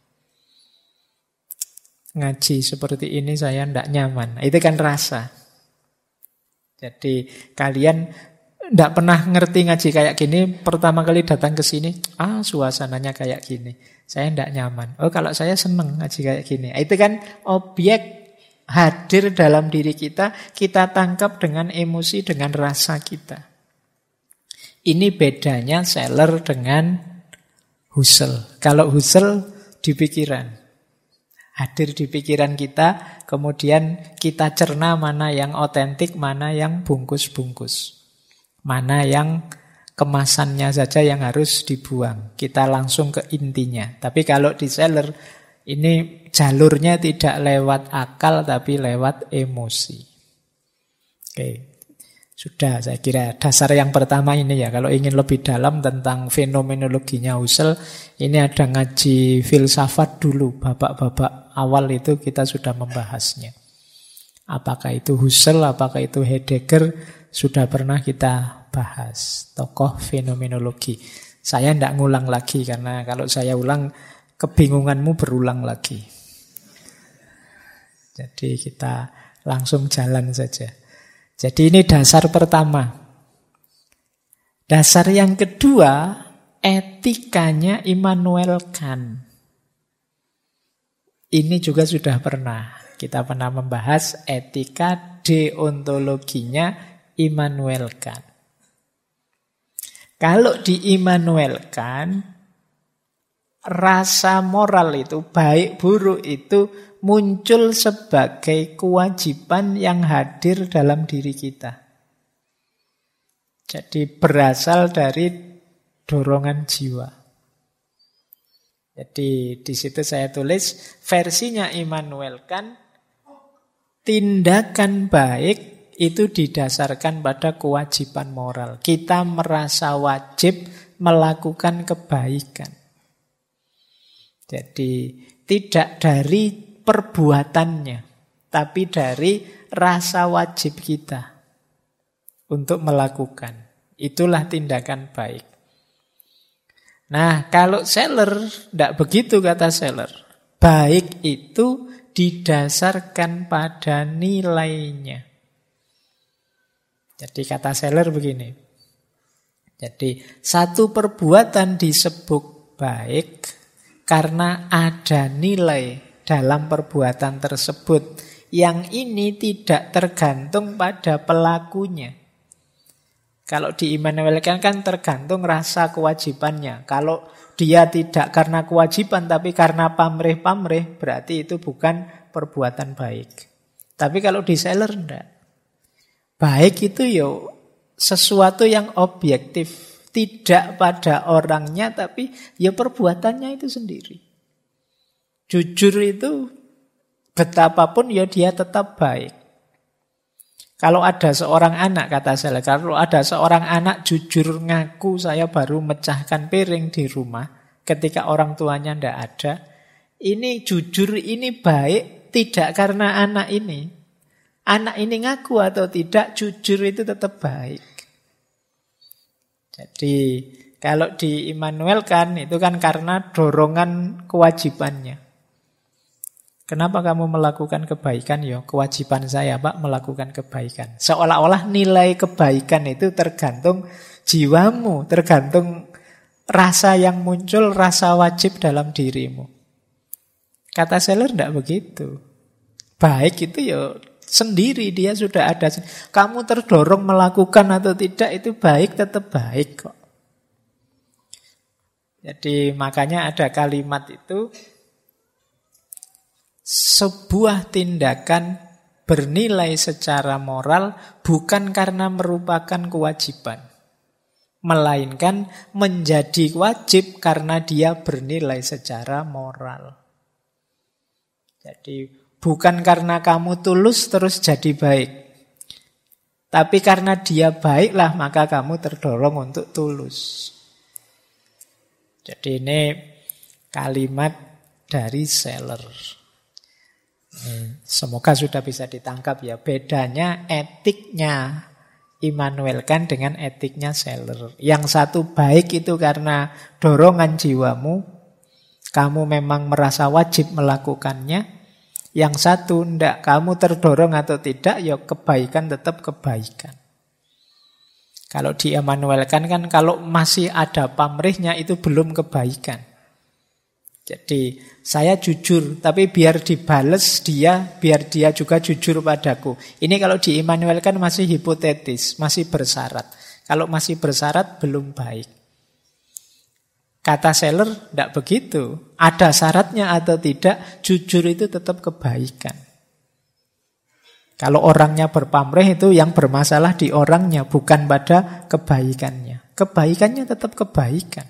Ngaji seperti ini saya tidak nyaman. Itu kan rasa. Jadi kalian tidak pernah ngerti ngaji kayak gini, pertama kali datang ke sini, suasananya kayak gini. Saya tidak nyaman. Oh, kalau saya senang ngaji kayak gini. Itu kan objek hadir dalam diri kita tangkap dengan emosi, dengan rasa kita. Ini bedanya Scheler dengan Husserl. Kalau Husserl di pikiran. Hadir di pikiran kita, kemudian kita cerna mana yang otentik, mana yang bungkus-bungkus. Mana yang kemasannya saja yang harus dibuang. Kita langsung ke intinya. Tapi kalau di Scheler, ini jalurnya tidak lewat akal, tapi lewat emosi. Oke, sudah saya kira dasar yang pertama ini ya. Kalau ingin lebih dalam tentang fenomenologinya Husserl, ini ada ngaji filsafat dulu, babak-babak awal itu kita sudah membahasnya. Apakah itu Husserl, apakah itu Heidegger, sudah pernah kita bahas. Tokoh fenomenologi. Saya tidak ngulang lagi, karena kalau saya ulang, kebingunganmu berulang lagi. Jadi kita langsung jalan saja. Jadi ini dasar pertama. Dasar yang kedua, etikanya Immanuel Kant. Ini juga sudah pernah Kita pernah membahas etika deontologinya Immanuel Kant. Kalau di Immanuel Kant, rasa moral itu, baik buruk itu muncul sebagai kewajiban yang hadir dalam diri kita. Jadi berasal dari dorongan jiwa. Jadi di situ saya tulis versinya Immanuel Kant, tindakan baik itu didasarkan pada kewajiban moral. Kita merasa wajib melakukan kebaikan. Jadi tidak dari perbuatannya, tapi dari rasa wajib kita untuk melakukan. Itulah tindakan baik. Nah, kalau Seller, tidak begitu kata Seller. Baik itu didasarkan pada nilainya. Jadi kata Seller begini. Jadi satu perbuatan disebut baik karena ada nilai dalam perbuatan tersebut. Yang ini tidak tergantung pada pelakunya. Kalau di Immanuel Kant kan tergantung rasa kewajibannya. Kalau dia tidak karena kewajiban tapi karena pamrih-pamrih, berarti itu bukan perbuatan baik. Tapi kalau di Seller enggak. Baik itu sesuatu yang objektif, tidak pada orangnya tapi perbuatannya itu sendiri. Jujur itu betapapun dia tetap baik. Kalau ada seorang anak, kata saya, kalau ada seorang anak jujur ngaku saya baru mecahkan piring di rumah ketika orang tuanya tidak ada, ini jujur, ini baik tidak karena anak ini. Anak ini ngaku atau tidak, jujur itu tetap baik. Jadi kalau di Immanuel Kant itu kan karena dorongan kewajibannya. Kenapa kamu melakukan kebaikan? Kewajiban saya, Pak, melakukan kebaikan. Seolah-olah nilai kebaikan itu tergantung jiwamu, tergantung rasa yang muncul, rasa wajib dalam dirimu. Kata Seller tidak begitu. Baik itu sendiri, dia sudah ada. Kamu terdorong melakukan atau tidak, itu baik, tetap baik kok. Jadi makanya ada kalimat itu, sebuah tindakan bernilai secara moral bukan karena merupakan kewajiban, melainkan menjadi wajib karena dia bernilai secara moral. Jadi bukan karena kamu tulus terus jadi baik, tapi karena dia baiklah maka kamu terdorong untuk tulus. Jadi ini kalimat dari Seller. Semoga sudah bisa ditangkap ya bedanya etiknya Immanuel Kant dengan etiknya Seller. Yang satu baik itu karena dorongan jiwamu, kamu memang merasa wajib melakukannya. Yang satu enggak, kamu terdorong atau tidak, kebaikan tetap kebaikan. Kalau di Immanuel Kant kan kalau masih ada pamrihnya itu belum kebaikan. Jadi saya jujur, tapi biar dibales biar dia juga jujur padaku. Ini kalau di Immanuel kan masih hipotetis, masih bersyarat. Kalau masih bersyarat belum baik. Kata Seller tidak begitu. Ada syaratnya atau tidak, jujur itu tetap kebaikan. Kalau orangnya berpamrih itu yang bermasalah di orangnya, bukan pada kebaikannya. Kebaikannya tetap kebaikan.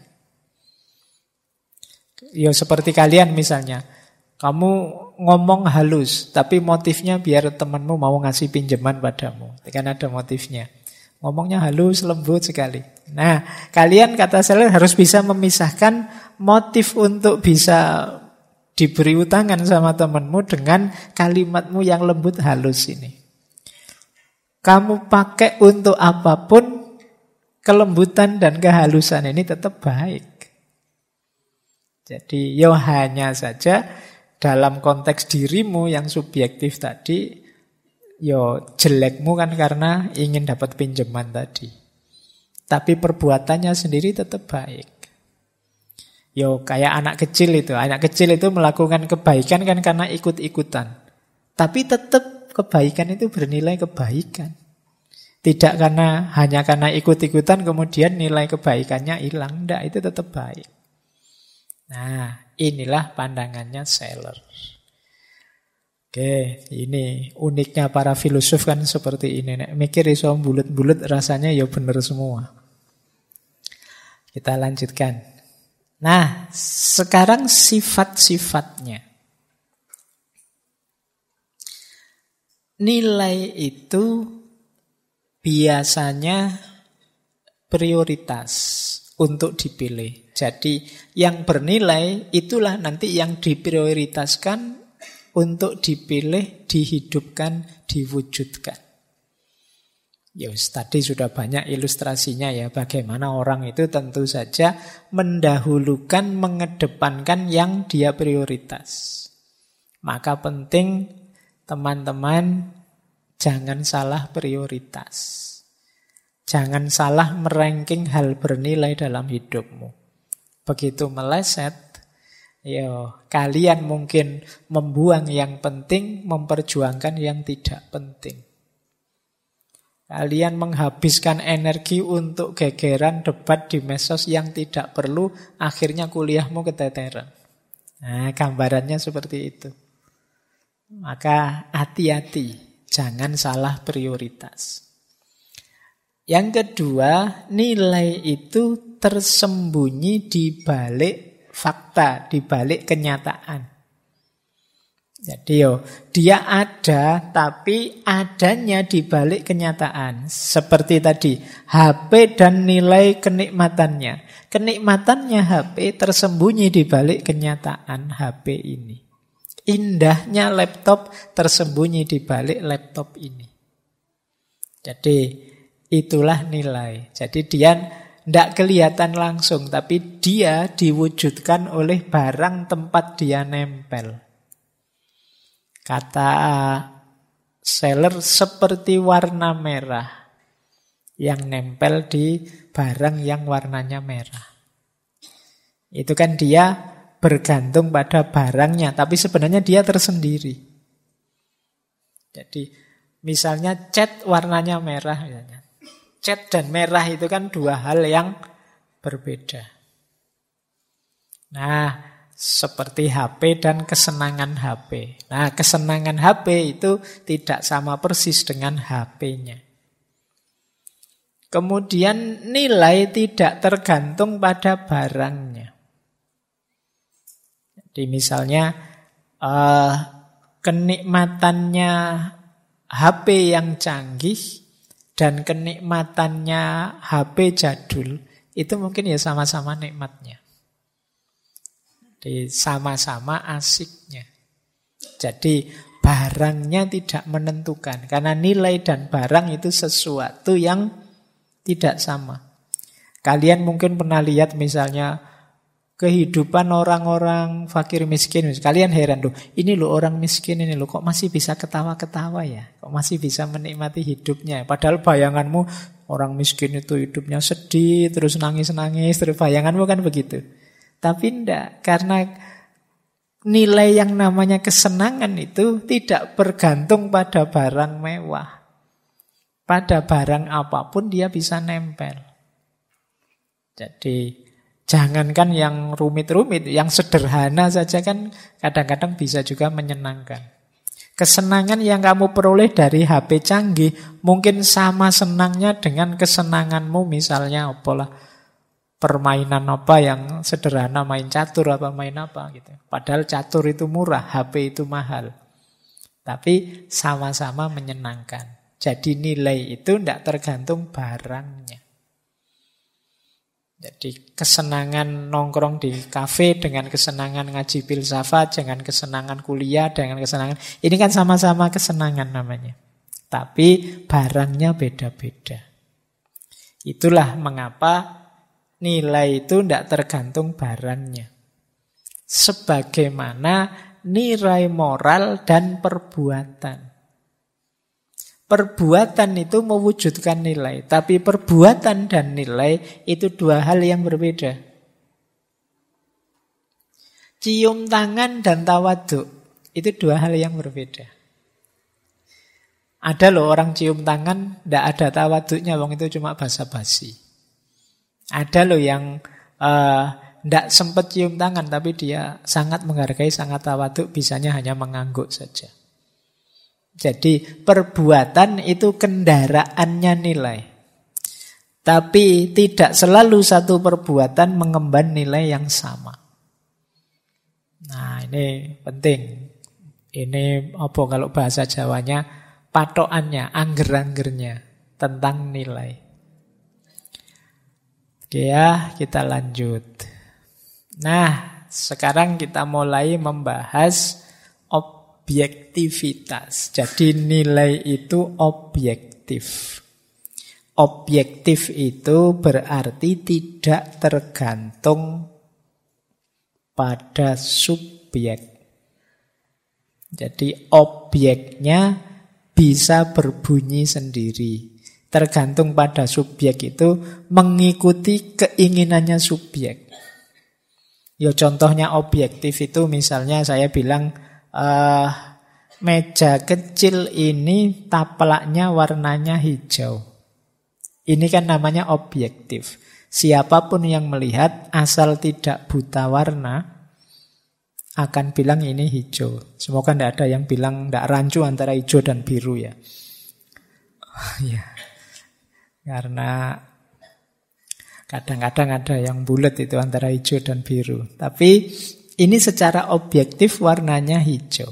Seperti kalian misalnya, kamu ngomong halus, tapi motifnya biar temanmu mau ngasih pinjaman padamu. Kan ada motifnya. Ngomongnya halus, lembut sekali. Nah, kalian kata Seller harus bisa memisahkan motif untuk bisa diberi utangan sama temanmu dengan kalimatmu yang lembut halus ini. Kamu pakai untuk apapun, kelembutan dan kehalusan ini tetap baik. Jadi hanya saja dalam konteks dirimu yang subjektif tadi, jelekmu kan karena ingin dapat pinjaman tadi. Tapi perbuatannya sendiri tetap baik. Kayak anak kecil itu melakukan kebaikan kan karena ikut-ikutan. Tapi tetap kebaikan itu bernilai kebaikan. Tidak hanya karena ikut-ikutan kemudian nilai kebaikannya hilang. Tidak, itu tetap baik. Nah, inilah pandangannya Seller. Oke, ini uniknya para filosof kan seperti ini. Nek mikir iso bulut-bulut rasanya ya bener semua. Kita lanjutkan. Nah, sekarang sifat-sifatnya. Nilai itu biasanya prioritas untuk dipilih. Jadi yang bernilai itulah nanti yang diprioritaskan untuk dipilih, dihidupkan, diwujudkan. Tadi sudah banyak ilustrasinya ya, bagaimana orang itu tentu saja mendahulukan, mengedepankan yang dia prioritas. Maka penting teman-teman jangan salah prioritas. Jangan salah meranking hal bernilai dalam hidupmu. Begitu meleset, kalian mungkin membuang yang penting, memperjuangkan yang tidak penting. Kalian menghabiskan energi untuk gegeran debat di medsos yang tidak perlu, akhirnya kuliahmu keteteran. Nah, gambarannya seperti itu. Maka hati-hati, jangan salah prioritas. Yang kedua, nilai itu tersembunyi di balik fakta, di balik kenyataan. Jadi dia ada, tapi adanya di balik kenyataan. Seperti tadi, HP dan nilai kenikmatannya. Kenikmatannya HP tersembunyi di balik kenyataan HP ini. Indahnya laptop tersembunyi di balik laptop ini. Jadi itulah nilai. Jadi dia tidak kelihatan langsung, tapi dia diwujudkan oleh barang tempat dia nempel. Kata Seller seperti warna merah yang nempel di barang yang warnanya merah. Itu kan dia bergantung pada barangnya, tapi sebenarnya dia tersendiri. Jadi misalnya cat warnanya merah, misalnya. Cat dan merah itu kan dua hal yang berbeda. Nah, seperti HP dan kesenangan HP. Nah, kesenangan HP itu tidak sama persis dengan HP-nya. Kemudian nilai tidak tergantung pada barangnya. Jadi misalnya kenikmatannya HP yang canggih dan kenikmatannya HP jadul itu mungkin ya sama-sama nikmatnya. Jadi sama-sama asiknya. Jadi barangnya tidak menentukan karena nilai dan barang itu sesuatu yang tidak sama. Kalian mungkin pernah lihat misalnya kehidupan orang-orang fakir miskin. Kalian heran loh, ini loh orang miskin ini loh, kok masih bisa ketawa-ketawa ya? Kok masih bisa menikmati hidupnya? Padahal bayanganmu orang miskin itu hidupnya sedih, terus nangis-nangis, terus bayanganmu kan begitu. Tapi enggak, karena nilai yang namanya kesenangan itu tidak bergantung pada barang mewah. Pada barang apapun dia bisa nempel. Jadi jangankan yang rumit-rumit, yang sederhana saja kan kadang-kadang bisa juga menyenangkan. Kesenangan yang kamu peroleh dari HP canggih mungkin sama senangnya dengan kesenanganmu misalnya apalah permainan apa yang sederhana, main catur apa main apa gitu. Padahal catur itu murah, HP itu mahal. Tapi sama-sama menyenangkan. Jadi nilai itu tidak tergantung barangnya. Jadi kesenangan nongkrong di kafe dengan kesenangan ngaji filsafat, dengan kesenangan kuliah, dengan kesenangan ini kan sama-sama kesenangan namanya. Tapi barangnya beda-beda. Itulah mengapa nilai itu tidak tergantung barangnya. Sebagaimana nilai moral dan perbuatan. Perbuatan itu mewujudkan nilai, tapi perbuatan dan nilai itu dua hal yang berbeda. Cium tangan dan tawaduk itu dua hal yang berbeda. Ada loh orang cium tangan, tidak ada tawaduknya, wong itu cuma basa-basi. Ada loh yang tidak sempat cium tangan, tapi dia sangat menghargai, sangat tawaduk, bisanya hanya mengangguk saja. Jadi perbuatan itu kendaraannya nilai. Tapi tidak selalu satu perbuatan mengemban nilai yang sama. Nah, ini penting. Ini apa kalau bahasa Jawanya? Patokannya, angger-anggernya tentang nilai. Oke ya, kita lanjut. Nah, sekarang kita mulai membahas objektivitas. Jadi nilai itu objektif. Objektif itu berarti tidak tergantung pada subjek. Jadi objeknya bisa berbunyi sendiri. Tergantung pada subjek itu mengikuti keinginannya subjek. Ya contohnya objektif itu misalnya saya bilang meja kecil ini taplaknya warnanya hijau. Ini kan namanya objektif. Siapapun yang melihat asal tidak buta warna akan bilang ini hijau. Semoga tidak ada yang bilang tidak rancu antara hijau dan biru ya. Ya. Karena kadang-kadang ada yang bulat itu antara hijau dan biru. Tapi ini secara objektif warnanya hijau.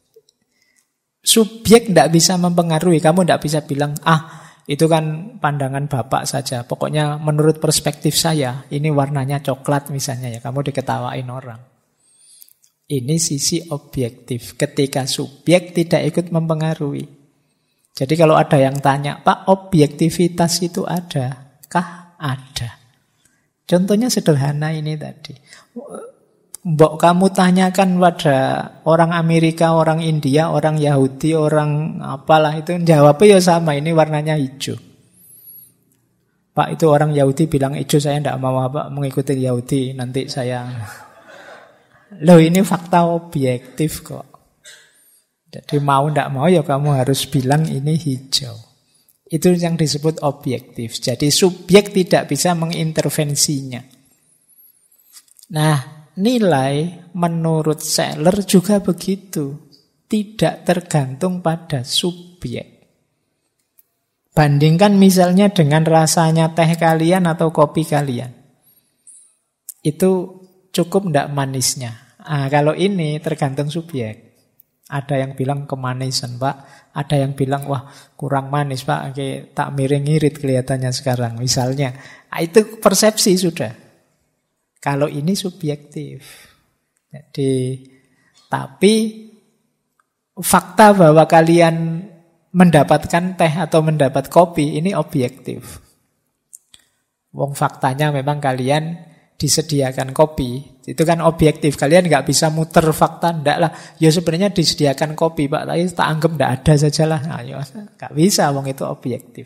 Subjek tidak bisa mempengaruhi. Kamu tidak bisa bilang, itu kan pandangan bapak saja. Pokoknya menurut perspektif saya, ini warnanya coklat misalnya ya. Kamu diketawain orang. Ini sisi objektif. Ketika subjek tidak ikut mempengaruhi. Jadi kalau ada yang tanya, Pak, objektivitas itu ada? Kah? Ada. Contohnya sederhana ini tadi. Mbok kamu tanyakan pada orang Amerika, orang India, orang Yahudi, orang apalah itu, jawabnya ya sama, ini warnanya hijau. Pak, itu orang Yahudi bilang hijau, saya tidak mau mengikuti Yahudi, nanti saya... Loh, ini fakta objektif kok. Jadi mau tidak mau ya kamu harus bilang ini hijau. Itu yang disebut objektif. Jadi subjek tidak bisa mengintervensinya. Nah, nilai menurut Seller juga begitu. Tidak tergantung pada subjek. Bandingkan misalnya dengan rasanya teh kalian atau kopi kalian. Itu cukup tidak manisnya. Kalau ini tergantung subjek. Ada yang bilang kemanisan, Pak. Ada yang bilang, wah kurang manis, Pak. Tak miring-irit kelihatannya sekarang. Misalnya. Itu persepsi sudah. Kalau ini subjektif. Jadi, tapi fakta bahwa kalian mendapatkan teh atau mendapat kopi, ini objektif. Wong faktanya memang kalian disediakan kopi. Itu kan objektif. Kalian nggak bisa muter fakta, ndak lah. Ya sebenarnya disediakan kopi, Pak. Tapi tak anggap ndak ada sajalah. Nah, ya, nggak bisa, wong itu objektif.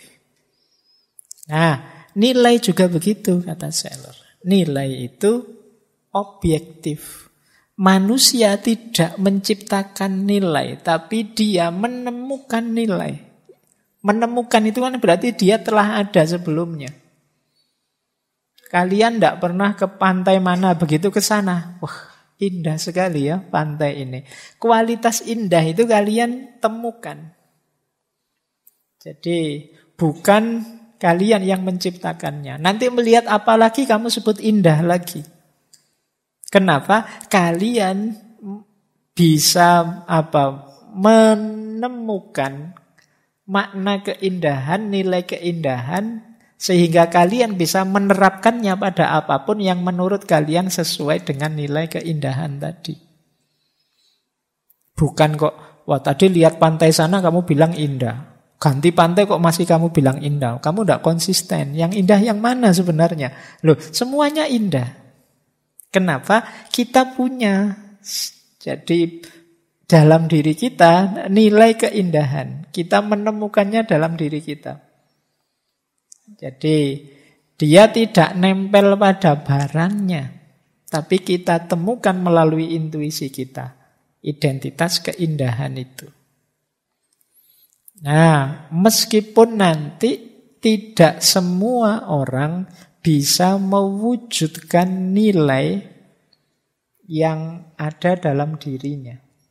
Nah, nilai juga begitu, kata Seller. Nilai itu objektif. Manusia tidak menciptakan nilai, tapi dia menemukan nilai. Menemukan itu kan berarti dia telah ada sebelumnya. Kalian tidak pernah ke pantai mana, begitu ke sana. Wah, indah sekali ya pantai ini. Kualitas indah itu kalian temukan. Jadi bukan kalian yang menciptakannya. Nanti melihat apa lagi kamu sebut indah lagi. Kenapa? Kalian bisa menemukan makna keindahan, nilai keindahan, sehingga kalian bisa menerapkannya pada apapun yang menurut kalian sesuai dengan nilai keindahan tadi. Bukan kok, wah tadi lihat pantai sana kamu bilang indah. Ganti pantai kok masih kamu bilang indah. Kamu tidak konsisten. Yang indah yang mana sebenarnya? Loh, semuanya indah. Kenapa? Kita punya. Jadi dalam diri kita nilai keindahan. Kita menemukannya dalam diri kita. Jadi dia tidak nempel pada barangnya. Tapi kita temukan melalui intuisi kita. Identitas keindahan itu. Nah, meskipun nanti tidak semua orang bisa mewujudkan nilai yang ada dalam dirinya.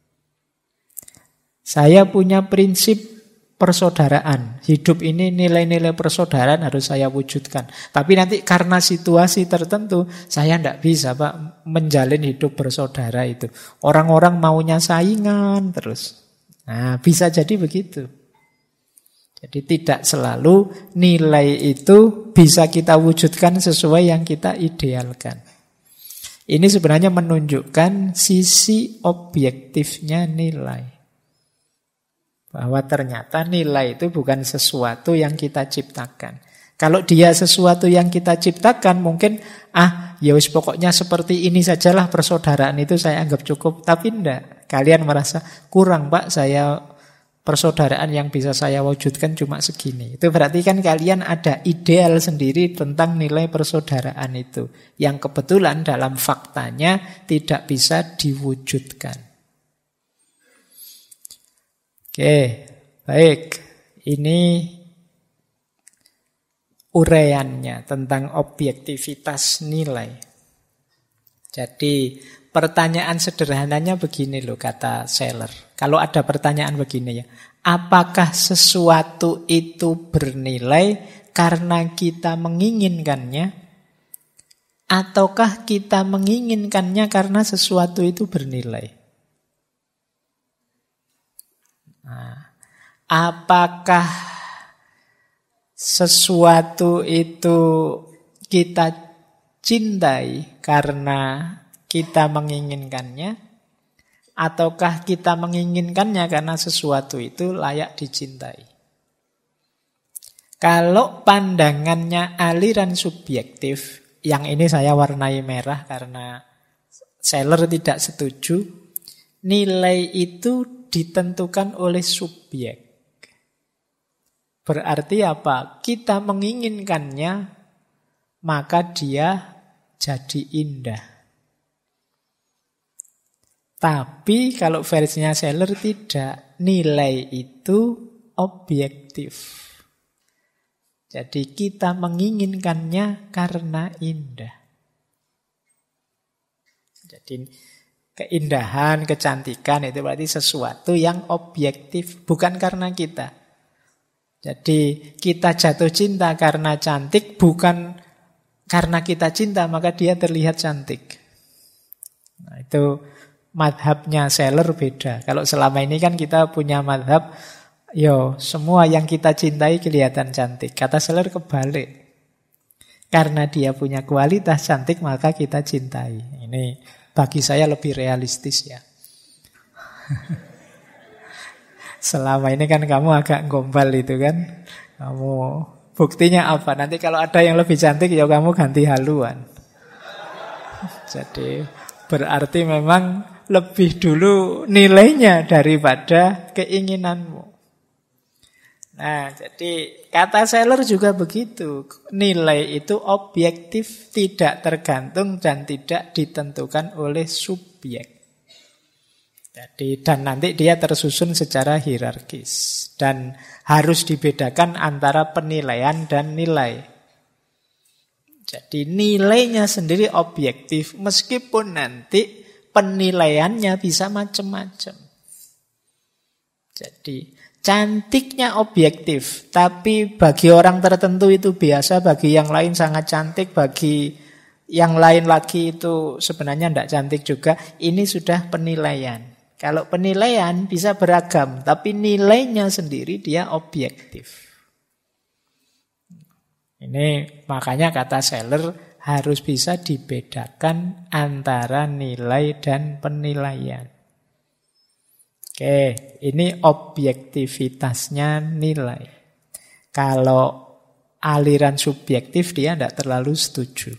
Saya punya prinsip persaudaraan. Hidup ini nilai-nilai persaudaraan harus saya wujudkan. Tapi nanti karena situasi tertentu, saya tidak bisa Pak menjalin hidup bersaudara itu. Orang-orang maunya saingan terus. Nah, bisa jadi begitu. Jadi tidak selalu nilai itu bisa kita wujudkan sesuai yang kita idealkan. Ini sebenarnya menunjukkan sisi objektifnya nilai. Bahwa ternyata nilai itu bukan sesuatu yang kita ciptakan. Kalau dia sesuatu yang kita ciptakan, mungkin ya wis pokoknya seperti ini sajalah persaudaraan itu saya anggap cukup. Tapi enggak, kalian merasa kurang Pak, persaudaraan yang bisa saya wujudkan cuma segini. Itu berarti kan kalian ada ideal sendiri tentang nilai persaudaraan itu, yang kebetulan dalam faktanya tidak bisa diwujudkan. Oke, baik. Ini uraiannya tentang objektivitas nilai. Jadi pertanyaan sederhananya begini loh kata Seller. Kalau ada pertanyaan begini ya, apakah sesuatu itu bernilai karena kita menginginkannya, ataukah kita menginginkannya karena sesuatu itu bernilai? Nah, apakah sesuatu itu kita cintai karena kita menginginkannya, ataukah kita menginginkannya karena sesuatu itu layak dicintai? Kalau pandangannya aliran subjektif, yang ini saya warnai merah karena Seller tidak setuju, nilai itu ditentukan oleh subjek. Berarti apa? Kita menginginkannya, maka dia jadi indah. Tapi kalau versinya Seller tidak, nilai itu objektif. Jadi kita menginginkannya karena indah. Jadi keindahan, kecantikan itu berarti sesuatu yang objektif, bukan karena kita. Jadi kita jatuh cinta karena cantik, bukan karena kita cinta maka dia terlihat cantik. Nah, itu madhabnya Seller beda. Kalau selama ini kan kita punya madhab, semua yang kita cintai kelihatan cantik. Kata Seller kebalik. Karena dia punya kualitas cantik maka kita cintai. Ini bagi saya lebih realistis ya. Selama ini kan kamu agak gombal itu kan. Kamu buktinya apa? Nanti kalau ada yang lebih cantik ya kamu ganti haluan. Jadi berarti memang lebih dulu nilainya daripada keinginanmu. Nah, jadi kata Seller juga begitu. Nilai itu objektif, tidak tergantung dan tidak ditentukan oleh subjek. Jadi, dan nanti dia tersusun secara hierarkis. Dan harus dibedakan antara penilaian dan nilai. Jadi nilainya sendiri objektif, meskipun nanti penilaiannya bisa macam-macam. Jadi cantiknya objektif, tapi bagi orang tertentu itu biasa, bagi yang lain sangat cantik, bagi yang lain lagi itu sebenarnya tidak cantik juga. Ini sudah penilaian. Kalau penilaian bisa beragam, tapi nilainya sendiri dia objektif. Ini makanya kata Seller harus bisa dibedakan antara nilai dan penilaian. Oke, ini objektivitasnya nilai. Kalau aliran subjektif dia tidak terlalu setuju.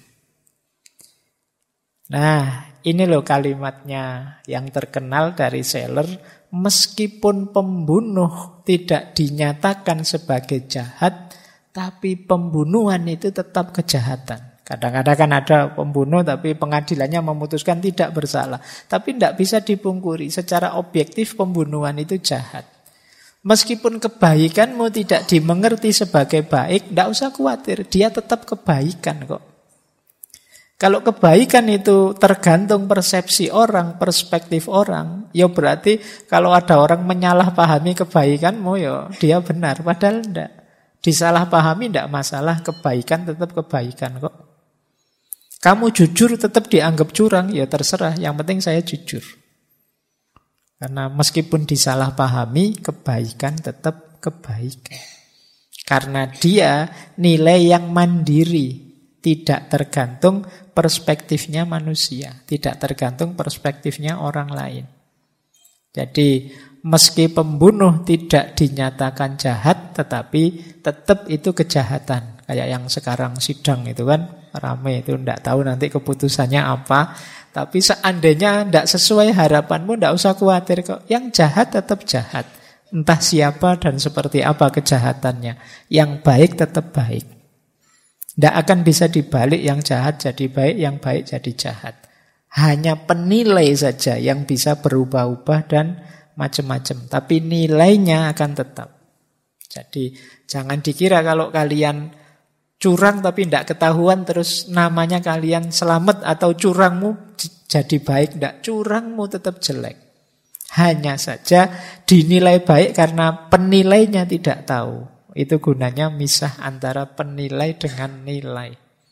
Nah, ini loh kalimatnya yang terkenal dari Seller. Meskipun pembunuh tidak dinyatakan sebagai jahat, tapi pembunuhan itu tetap kejahatan. Kadang-kadang kan ada pembunuh tapi pengadilannya memutuskan tidak bersalah. Tapi tidak bisa dipungkiri, secara objektif pembunuhan itu jahat. Meskipun kebaikanmu tidak dimengerti sebagai baik, tidak usah khawatir, dia tetap kebaikan kok. Kalau kebaikan itu tergantung persepsi orang, perspektif orang, ya berarti kalau ada orang menyalahpahami kebaikanmu, ya dia benar, padahal tidak. Disalahpahami tidak masalah, kebaikan tetap kebaikan kok. Kamu jujur tetap dianggap curang, ya terserah, yang penting saya jujur. Karena meskipun disalahpahami, kebaikan tetap kebaikan. Karena dia nilai yang mandiri, tidak tergantung perspektifnya manusia, tidak tergantung perspektifnya orang lain. Jadi meski pembunuh tidak dinyatakan jahat, tetapi tetap itu kejahatan. Kayak yang sekarang sidang itu kan, rame itu, tidak tahu nanti keputusannya apa. Tapi seandainya tidak sesuai harapanmu, tidak usah khawatir kok. Yang jahat tetap jahat. Entah siapa dan seperti apa kejahatannya. Yang baik tetap baik. Tidak akan bisa dibalik yang jahat jadi baik, yang baik jadi jahat. Hanya penilai saja yang bisa berubah-ubah dan macam-macam. Tapi nilainya akan tetap. Jadi jangan dikira kalau kalian curang tapi tidak ketahuan terus namanya kalian selamat, atau curangmu jadi baik. Tidak, curangmu tetap jelek. Hanya saja dinilai baik karena penilainya tidak tahu. Itu gunanya misah antara penilai dengan nilai.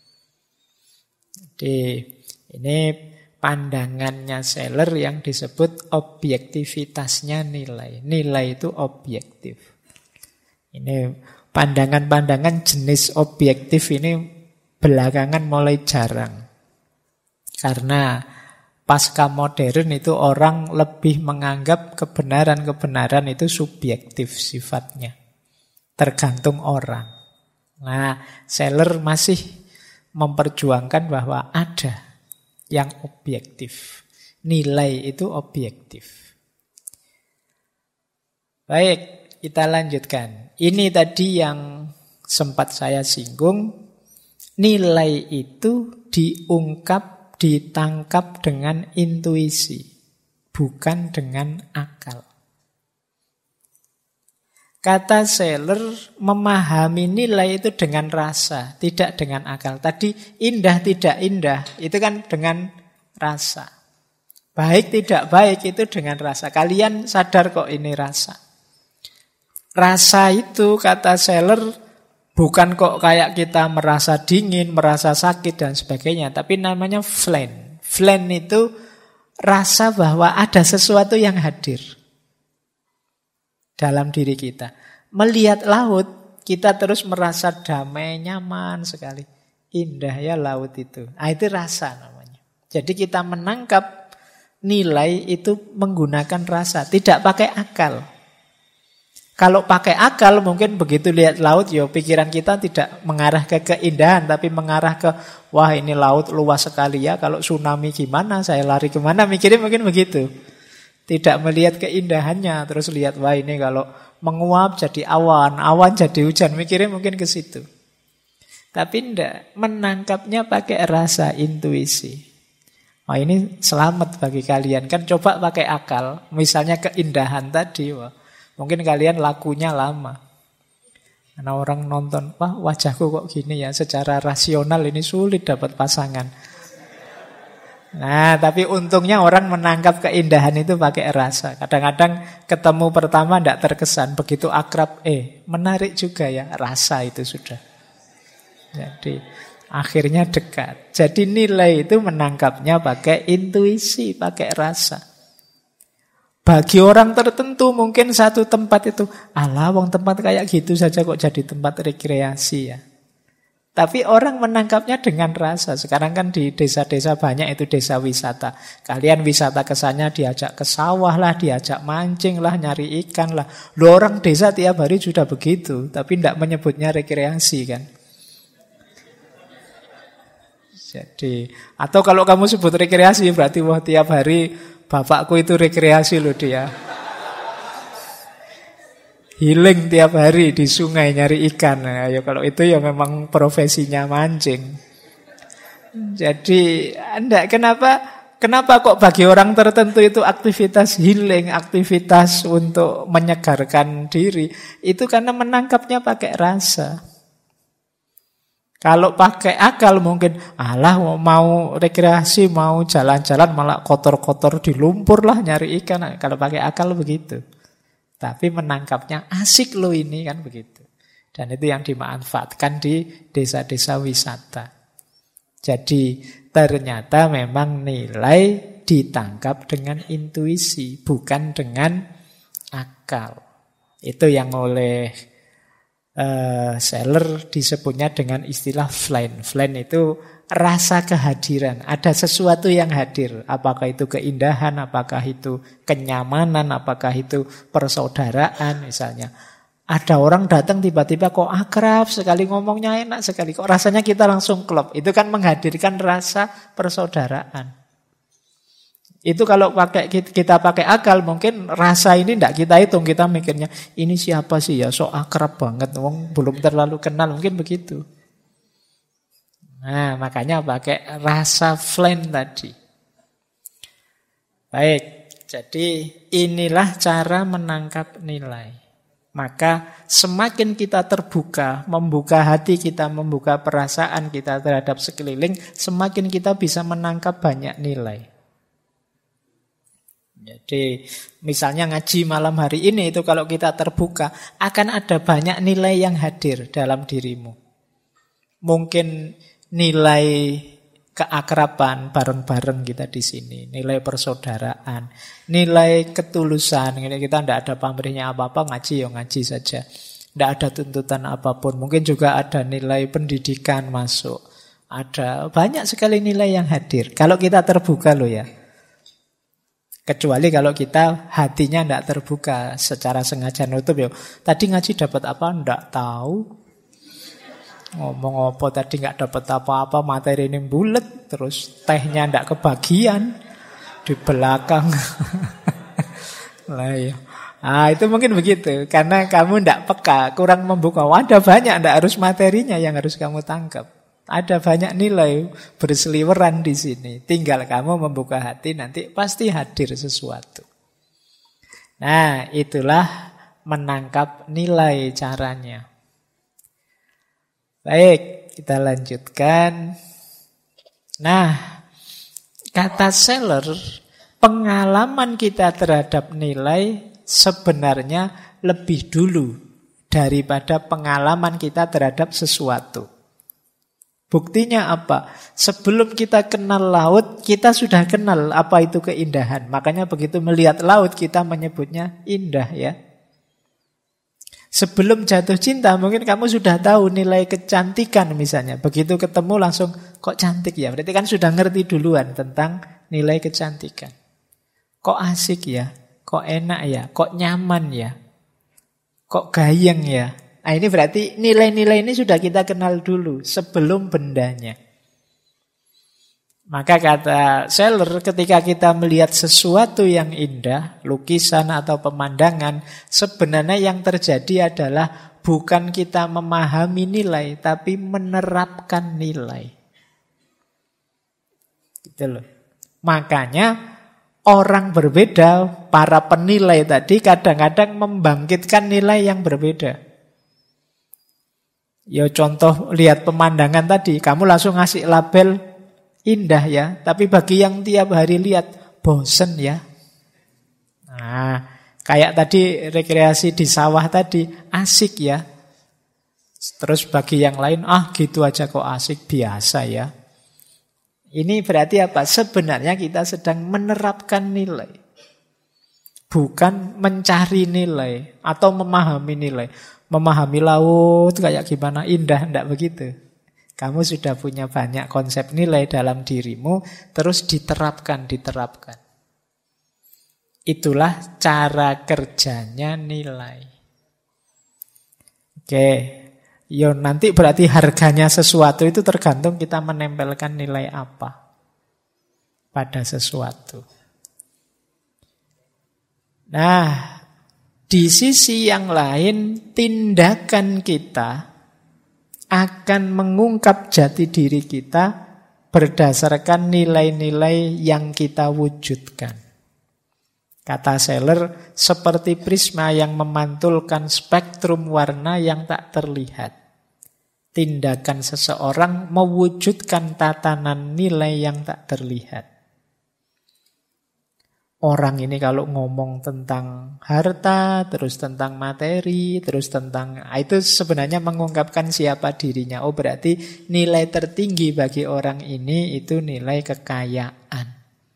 Jadi ini pandangannya Seller yang disebut objektivitasnya nilai. Nilai itu objektif. Ini pandangan-pandangan jenis objektif ini belakangan mulai jarang. Karena pasca modern itu orang lebih menganggap kebenaran-kebenaran itu subjektif sifatnya. Tergantung orang. Nah, Seller masih memperjuangkan bahwa ada yang objektif. Nilai itu objektif. Baik, kita lanjutkan. Ini tadi yang sempat saya singgung. Nilai itu diungkap, ditangkap dengan intuisi, bukan dengan akal. Kata Seller, memahami nilai itu dengan rasa, tidak dengan akal. Tadi indah tidak indah, itu kan dengan rasa. Baik tidak baik itu dengan rasa. Kalian sadar kok ini rasa. Rasa itu kata Seller bukan kok kayak kita merasa dingin, merasa sakit dan sebagainya. Tapi namanya flen. Flen itu rasa bahwa ada sesuatu yang hadir dalam diri kita. Melihat laut, kita terus merasa damai, nyaman sekali. Indah ya laut itu. Nah, itu rasa namanya. Jadi kita menangkap nilai itu menggunakan rasa, tidak pakai akal. Kalau pakai akal mungkin begitu lihat laut, ya pikiran kita tidak mengarah ke keindahan, tapi mengarah ke, wah ini laut luas sekali ya, kalau tsunami gimana, saya lari kemana, mikirnya mungkin begitu. Tidak melihat keindahannya, terus lihat, wah ini kalau menguap jadi awan, awan jadi hujan, mikirnya mungkin ke situ. Tapi tidak, menangkapnya pakai rasa, intuisi. Wah ini selamat bagi kalian, kan coba pakai akal, misalnya keindahan tadi, wah, mungkin kalian lakunya lama. Karena orang nonton, wah wajahku kok gini ya, secara rasional ini sulit dapat pasangan. Nah, tapi untungnya orang menangkap keindahan itu pakai rasa. Kadang-kadang ketemu pertama tidak terkesan, begitu akrab, menarik juga ya, rasa itu sudah. Jadi akhirnya dekat. Jadi nilai itu menangkapnya pakai intuisi, pakai rasa. Bagi orang tertentu mungkin satu tempat itu, alah wong tempat kayak gitu saja kok jadi tempat rekreasi ya. Tapi orang menangkapnya dengan rasa. Sekarang kan di desa-desa banyak itu desa wisata. Kalian wisata ke sana diajak ke sawah lah, diajak mancing lah, nyari ikan lah. Loh, orang desa tiap hari sudah begitu, tapi tidak menyebutnya rekreasi kan. Jadi, atau kalau kamu sebut rekreasi berarti wah tiap hari bapakku itu rekreasi loh dia. Healing tiap hari di sungai nyari ikan. Nah, ya kalau itu ya memang profesinya mancing. Jadi, kenapa Kenapa kok bagi orang tertentu itu aktivitas healing, aktivitas untuk menyegarkan diri? Itu karena menangkapnya pakai rasa. Kalau pakai akal mungkin, alah mau rekreasi, mau jalan-jalan malah kotor-kotor di lumpur lah nyari ikan. Kalau pakai akal begitu. Tapi menangkapnya asik loh ini kan begitu. Dan itu yang dimanfaatkan di desa-desa wisata. Jadi ternyata memang nilai ditangkap dengan intuisi, bukan dengan akal. Itu yang oleh Seller disebutnya dengan istilah flen. Flen itu rasa kehadiran. Ada sesuatu yang hadir. Apakah itu keindahan, apakah itu kenyamanan, apakah itu persaudaraan misalnya. Ada orang datang tiba-tiba kok akrab sekali, ngomongnya enak sekali, kok rasanya kita langsung klop. Itu kan menghadirkan rasa persaudaraan. Itu kalau kita pakai akal mungkin rasa ini tidak kita hitung, kita mikirnya ini siapa sih ya, sok akrab banget, wong belum terlalu kenal, mungkin begitu. Nah, makanya pakai rasa flen tadi. Baik, jadi inilah cara menangkap nilai. Maka semakin kita terbuka, membuka hati kita, membuka perasaan kita terhadap sekeliling, semakin kita bisa menangkap banyak nilai. Jadi misalnya ngaji malam hari ini itu kalau kita terbuka, akan ada banyak nilai yang hadir dalam dirimu. Mungkin nilai keakraban bareng-bareng kita di sini, nilai persaudaraan, nilai ketulusan. Kita tidak ada pamrihnya apa-apa, ngaji ya ngaji saja. Tidak ada tuntutan apapun. Mungkin juga ada nilai pendidikan masuk. Ada banyak sekali nilai yang hadir. Kalau kita terbuka loh ya. Kecuali kalau kita hatinya tidak terbuka, secara sengaja nutup ya. Tadi ngaji dapat apa? Tidak tahu. Ngomong apa tadi nggak dapat apa-apa, materi ini bulet, terus tehnya tidak kebagian di belakang. Lah ya. Itu mungkin begitu, karena kamu tidak peka, kurang membuka. Ada banyak, tidak harus materinya yang harus kamu tangkap. Ada banyak nilai berseliweran di sini. Tinggal kamu membuka hati, nanti pasti hadir sesuatu. Nah, itulah menangkap nilai caranya. Baik, kita lanjutkan. Nah, kata Seller, pengalaman kita terhadap nilai sebenarnya lebih dulu daripada pengalaman kita terhadap sesuatu. Buktinya apa? Sebelum kita kenal laut, kita sudah kenal apa itu keindahan. Makanya begitu melihat laut, kita menyebutnya indah ya. Sebelum jatuh cinta, mungkin kamu sudah tahu nilai kecantikan misalnya. Begitu ketemu langsung, kok cantik ya? Berarti kan sudah ngerti duluan tentang nilai kecantikan. Kok asik ya? Kok enak ya? Kok nyaman ya? Kok gayeng ya? Nah, ini berarti nilai-nilai ini sudah kita kenal dulu sebelum bendanya. Maka kata Seller, ketika kita melihat sesuatu yang indah, lukisan atau pemandangan, sebenarnya yang terjadi adalah bukan kita memahami nilai, tapi menerapkan nilai. Gitu loh. Makanya orang berbeda, para penilai tadi kadang-kadang membangkitkan nilai yang berbeda. Ya contoh lihat pemandangan tadi, kamu langsung ngasih label indah ya, tapi bagi yang tiap hari lihat bosen ya. Nah, kayak tadi rekreasi di sawah tadi asik ya. Terus bagi yang lain gitu aja kok asik, biasa ya. Ini berarti apa? Sebenarnya kita sedang menerapkan nilai, bukan mencari nilai atau memahami nilai. Memahami laut kayak gimana indah, enggak begitu. Kamu sudah punya banyak konsep nilai dalam dirimu, terus diterapkan. Itulah cara kerjanya nilai. Oke, nanti berarti harganya sesuatu itu tergantung kita menempelkan nilai apa pada sesuatu. Nah, di sisi yang lain, tindakan kita akan mengungkap jati diri kita berdasarkan nilai-nilai yang kita wujudkan. Kata Seller, seperti prisma yang memantulkan spektrum warna yang tak terlihat. Tindakan seseorang mewujudkan tatanan nilai yang tak terlihat. Orang ini kalau ngomong tentang harta, terus tentang materi, terus tentang... Itu sebenarnya mengungkapkan siapa dirinya. Oh, berarti nilai tertinggi bagi orang ini itu nilai kekayaan.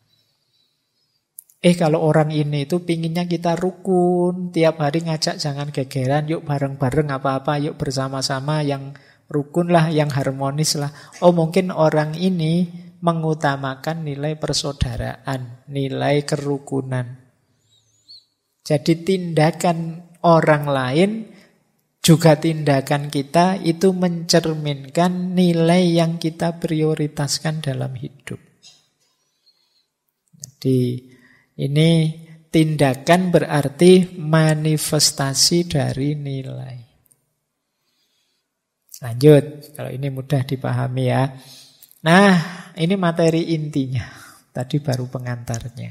Kalau orang ini itu pinginnya kita rukun, tiap hari ngajak jangan gegeran, yuk bareng-bareng apa-apa, yuk bersama-sama yang rukun lah, yang harmonis lah. Oh, mungkin orang ini mengutamakan nilai persaudaraan, nilai kerukunan. Jadi tindakan orang lain, juga tindakan kita itu mencerminkan nilai yang kita prioritaskan dalam hidup. Jadi ini tindakan berarti manifestasi dari nilai. Lanjut, kalau ini mudah dipahami ya. Nah, ini materi intinya. Tadi baru pengantarnya.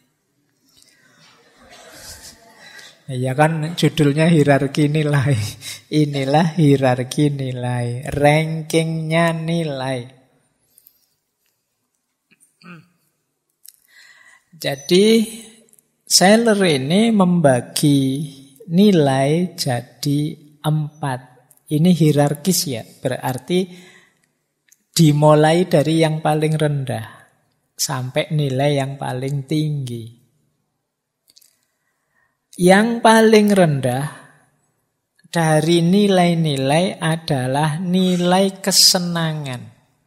Ya kan judulnya hierarki nilai. Inilah hierarki nilai. Rankingnya nilai. Jadi Seller ini membagi nilai jadi 4. Ini hierarkis ya. Berarti dimulai dari yang paling rendah sampai nilai yang paling tinggi. Yang paling rendah dari nilai-nilai adalah nilai kesenangan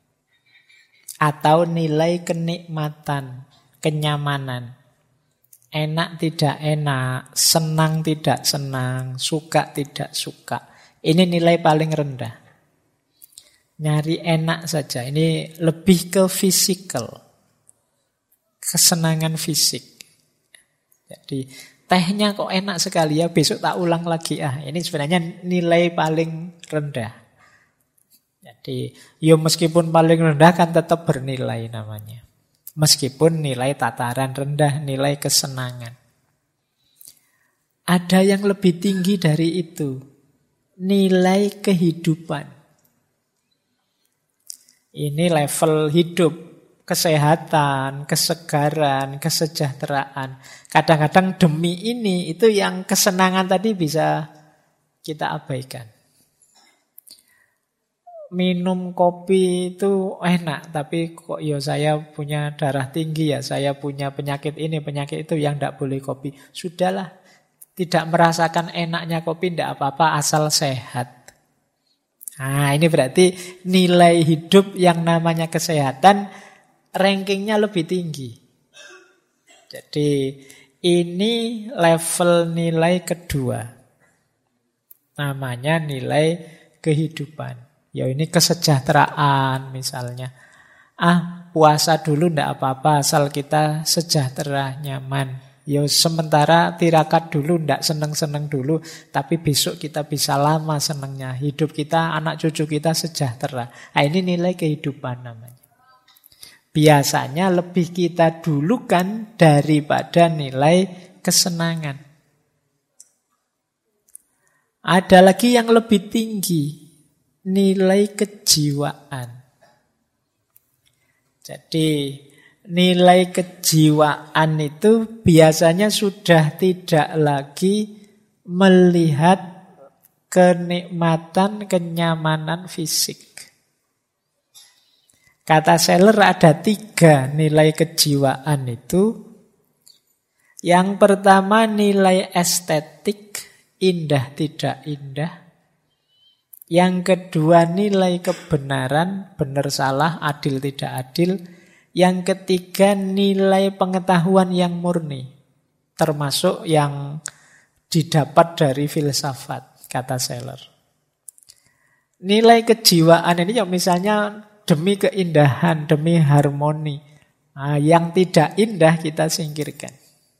atau nilai kenikmatan, kenyamanan. Enak tidak enak, senang tidak senang, suka tidak suka. Ini nilai paling rendah. Nyari enak saja. Ini lebih ke fisikal. Kesenangan fisik. Jadi tehnya kok enak sekali ya, besok tak ulang lagi. Ini sebenarnya nilai paling rendah. Jadi ya meskipun paling rendah kan tetap bernilai namanya. Meskipun nilai tataran rendah, nilai kesenangan. Ada yang lebih tinggi dari itu. Nilai kehidupan. Ini level hidup, kesehatan, kesegaran, kesejahteraan. Kadang-kadang demi ini, itu yang kesenangan tadi bisa kita abaikan. Minum kopi itu enak, tapi kok ya saya punya darah tinggi ya, saya punya penyakit ini, penyakit itu yang tidak boleh kopi. Sudahlah, tidak merasakan enaknya kopi, tidak apa-apa asal sehat. Nah, ini berarti nilai hidup yang namanya kesehatan rankingnya lebih tinggi. Jadi ini level nilai kedua. Namanya nilai kehidupan. Ya ini kesejahteraan misalnya. Puasa dulu ndak apa-apa asal kita sejahtera, nyaman. Ya sementara tirakat dulu, ndak seneng-seneng dulu, tapi besok kita bisa lama senengnya. Hidup kita, anak cucu kita sejahtera. Ini nilai kehidupan namanya. Biasanya lebih kita dulukan daripada nilai kesenangan. Ada lagi yang lebih tinggi, nilai kejiwaan. Jadi nilai kejiwaan itu biasanya sudah tidak lagi melihat kenikmatan, kenyamanan fisik. Kata Seller ada 3 nilai kejiwaan itu. Yang pertama nilai estetik, indah tidak indah. Yang kedua nilai kebenaran, benar salah, adil tidak adil. Yang ketiga nilai pengetahuan yang murni, termasuk yang didapat dari filsafat, kata Seller. Nilai kejiwaan ini misalnya demi keindahan, demi harmoni. Yang tidak indah kita singkirkan.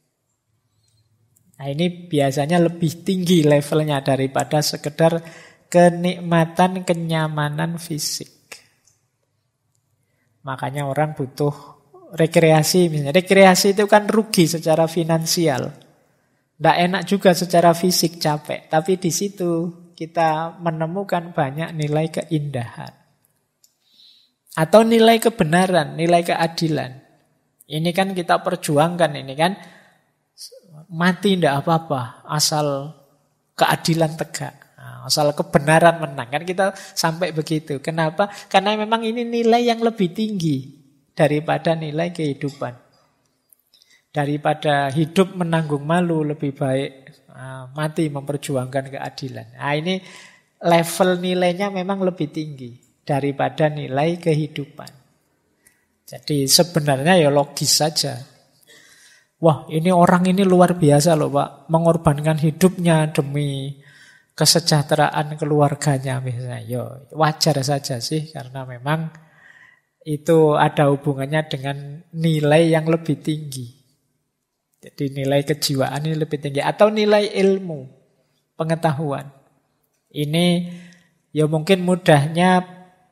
Ini biasanya lebih tinggi levelnya daripada sekedar kenikmatan, kenyamanan fisik. Makanya orang butuh rekreasi. Misalnya rekreasi itu kan rugi secara finansial. Tidak enak juga secara fisik, capek. Tapi di situ kita menemukan banyak nilai keindahan. Atau nilai kebenaran, nilai keadilan. Ini kan kita perjuangkan ini kan. Mati tidak apa-apa, asal keadilan tegak. Asal kebenaran menang. Kan kita sampai begitu. Kenapa? Karena memang ini nilai yang lebih tinggi daripada nilai kehidupan. Daripada hidup menanggung malu, lebih baik mati memperjuangkan keadilan. Nah, ini level nilainya memang lebih tinggi daripada nilai kehidupan. Jadi sebenarnya ya logis saja. Wah, ini orang ini luar biasa loh Pak. Mengorbankan hidupnya demi kesejahteraan keluarganya misalnya. Yo, wajar saja sih karena memang itu ada hubungannya dengan nilai yang lebih tinggi. Jadi nilai kejiwaan ini lebih tinggi atau nilai ilmu, pengetahuan. Ini ya mungkin mudahnya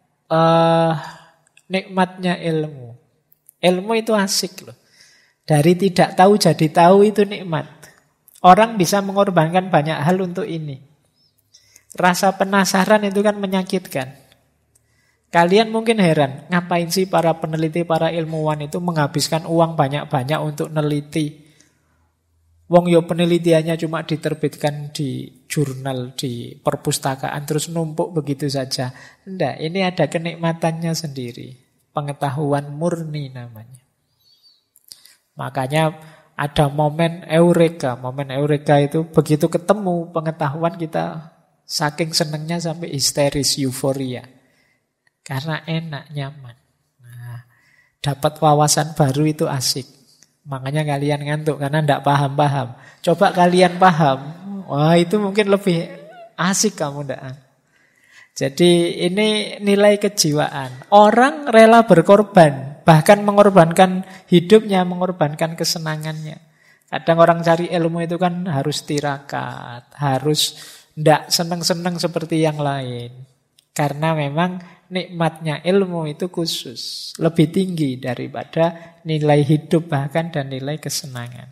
nikmatnya ilmu. Ilmu itu asik loh. Dari tidak tahu jadi tahu itu nikmat. Orang bisa mengorbankan banyak hal untuk ini. Rasa penasaran itu kan menyakitkan. Kalian mungkin heran, ngapain sih para peneliti, para ilmuwan itu menghabiskan uang banyak-banyak untuk neliti. Wong yo penelitiannya cuma diterbitkan di jurnal, di perpustakaan, terus numpuk begitu saja. Enggak, ini ada kenikmatannya sendiri. Pengetahuan murni namanya. Makanya ada momen eureka. Momen eureka itu begitu ketemu pengetahuan kita saking senengnya sampai histeris, euforia. Karena enak, nyaman. Nah, dapat wawasan baru itu asik. Makanya kalian ngantuk karena tidak paham-paham. Coba kalian paham, wah itu mungkin lebih asik kamu ndak. Jadi ini nilai kejiwaan. Orang rela berkorban, bahkan mengorbankan hidupnya, mengorbankan kesenangannya. Kadang orang cari ilmu itu kan harus tirakat, harus ndak seneng-seneng seperti yang lain. Karena memang nikmatnya ilmu itu khusus, lebih tinggi daripada nilai hidup bahkan dan nilai kesenangan.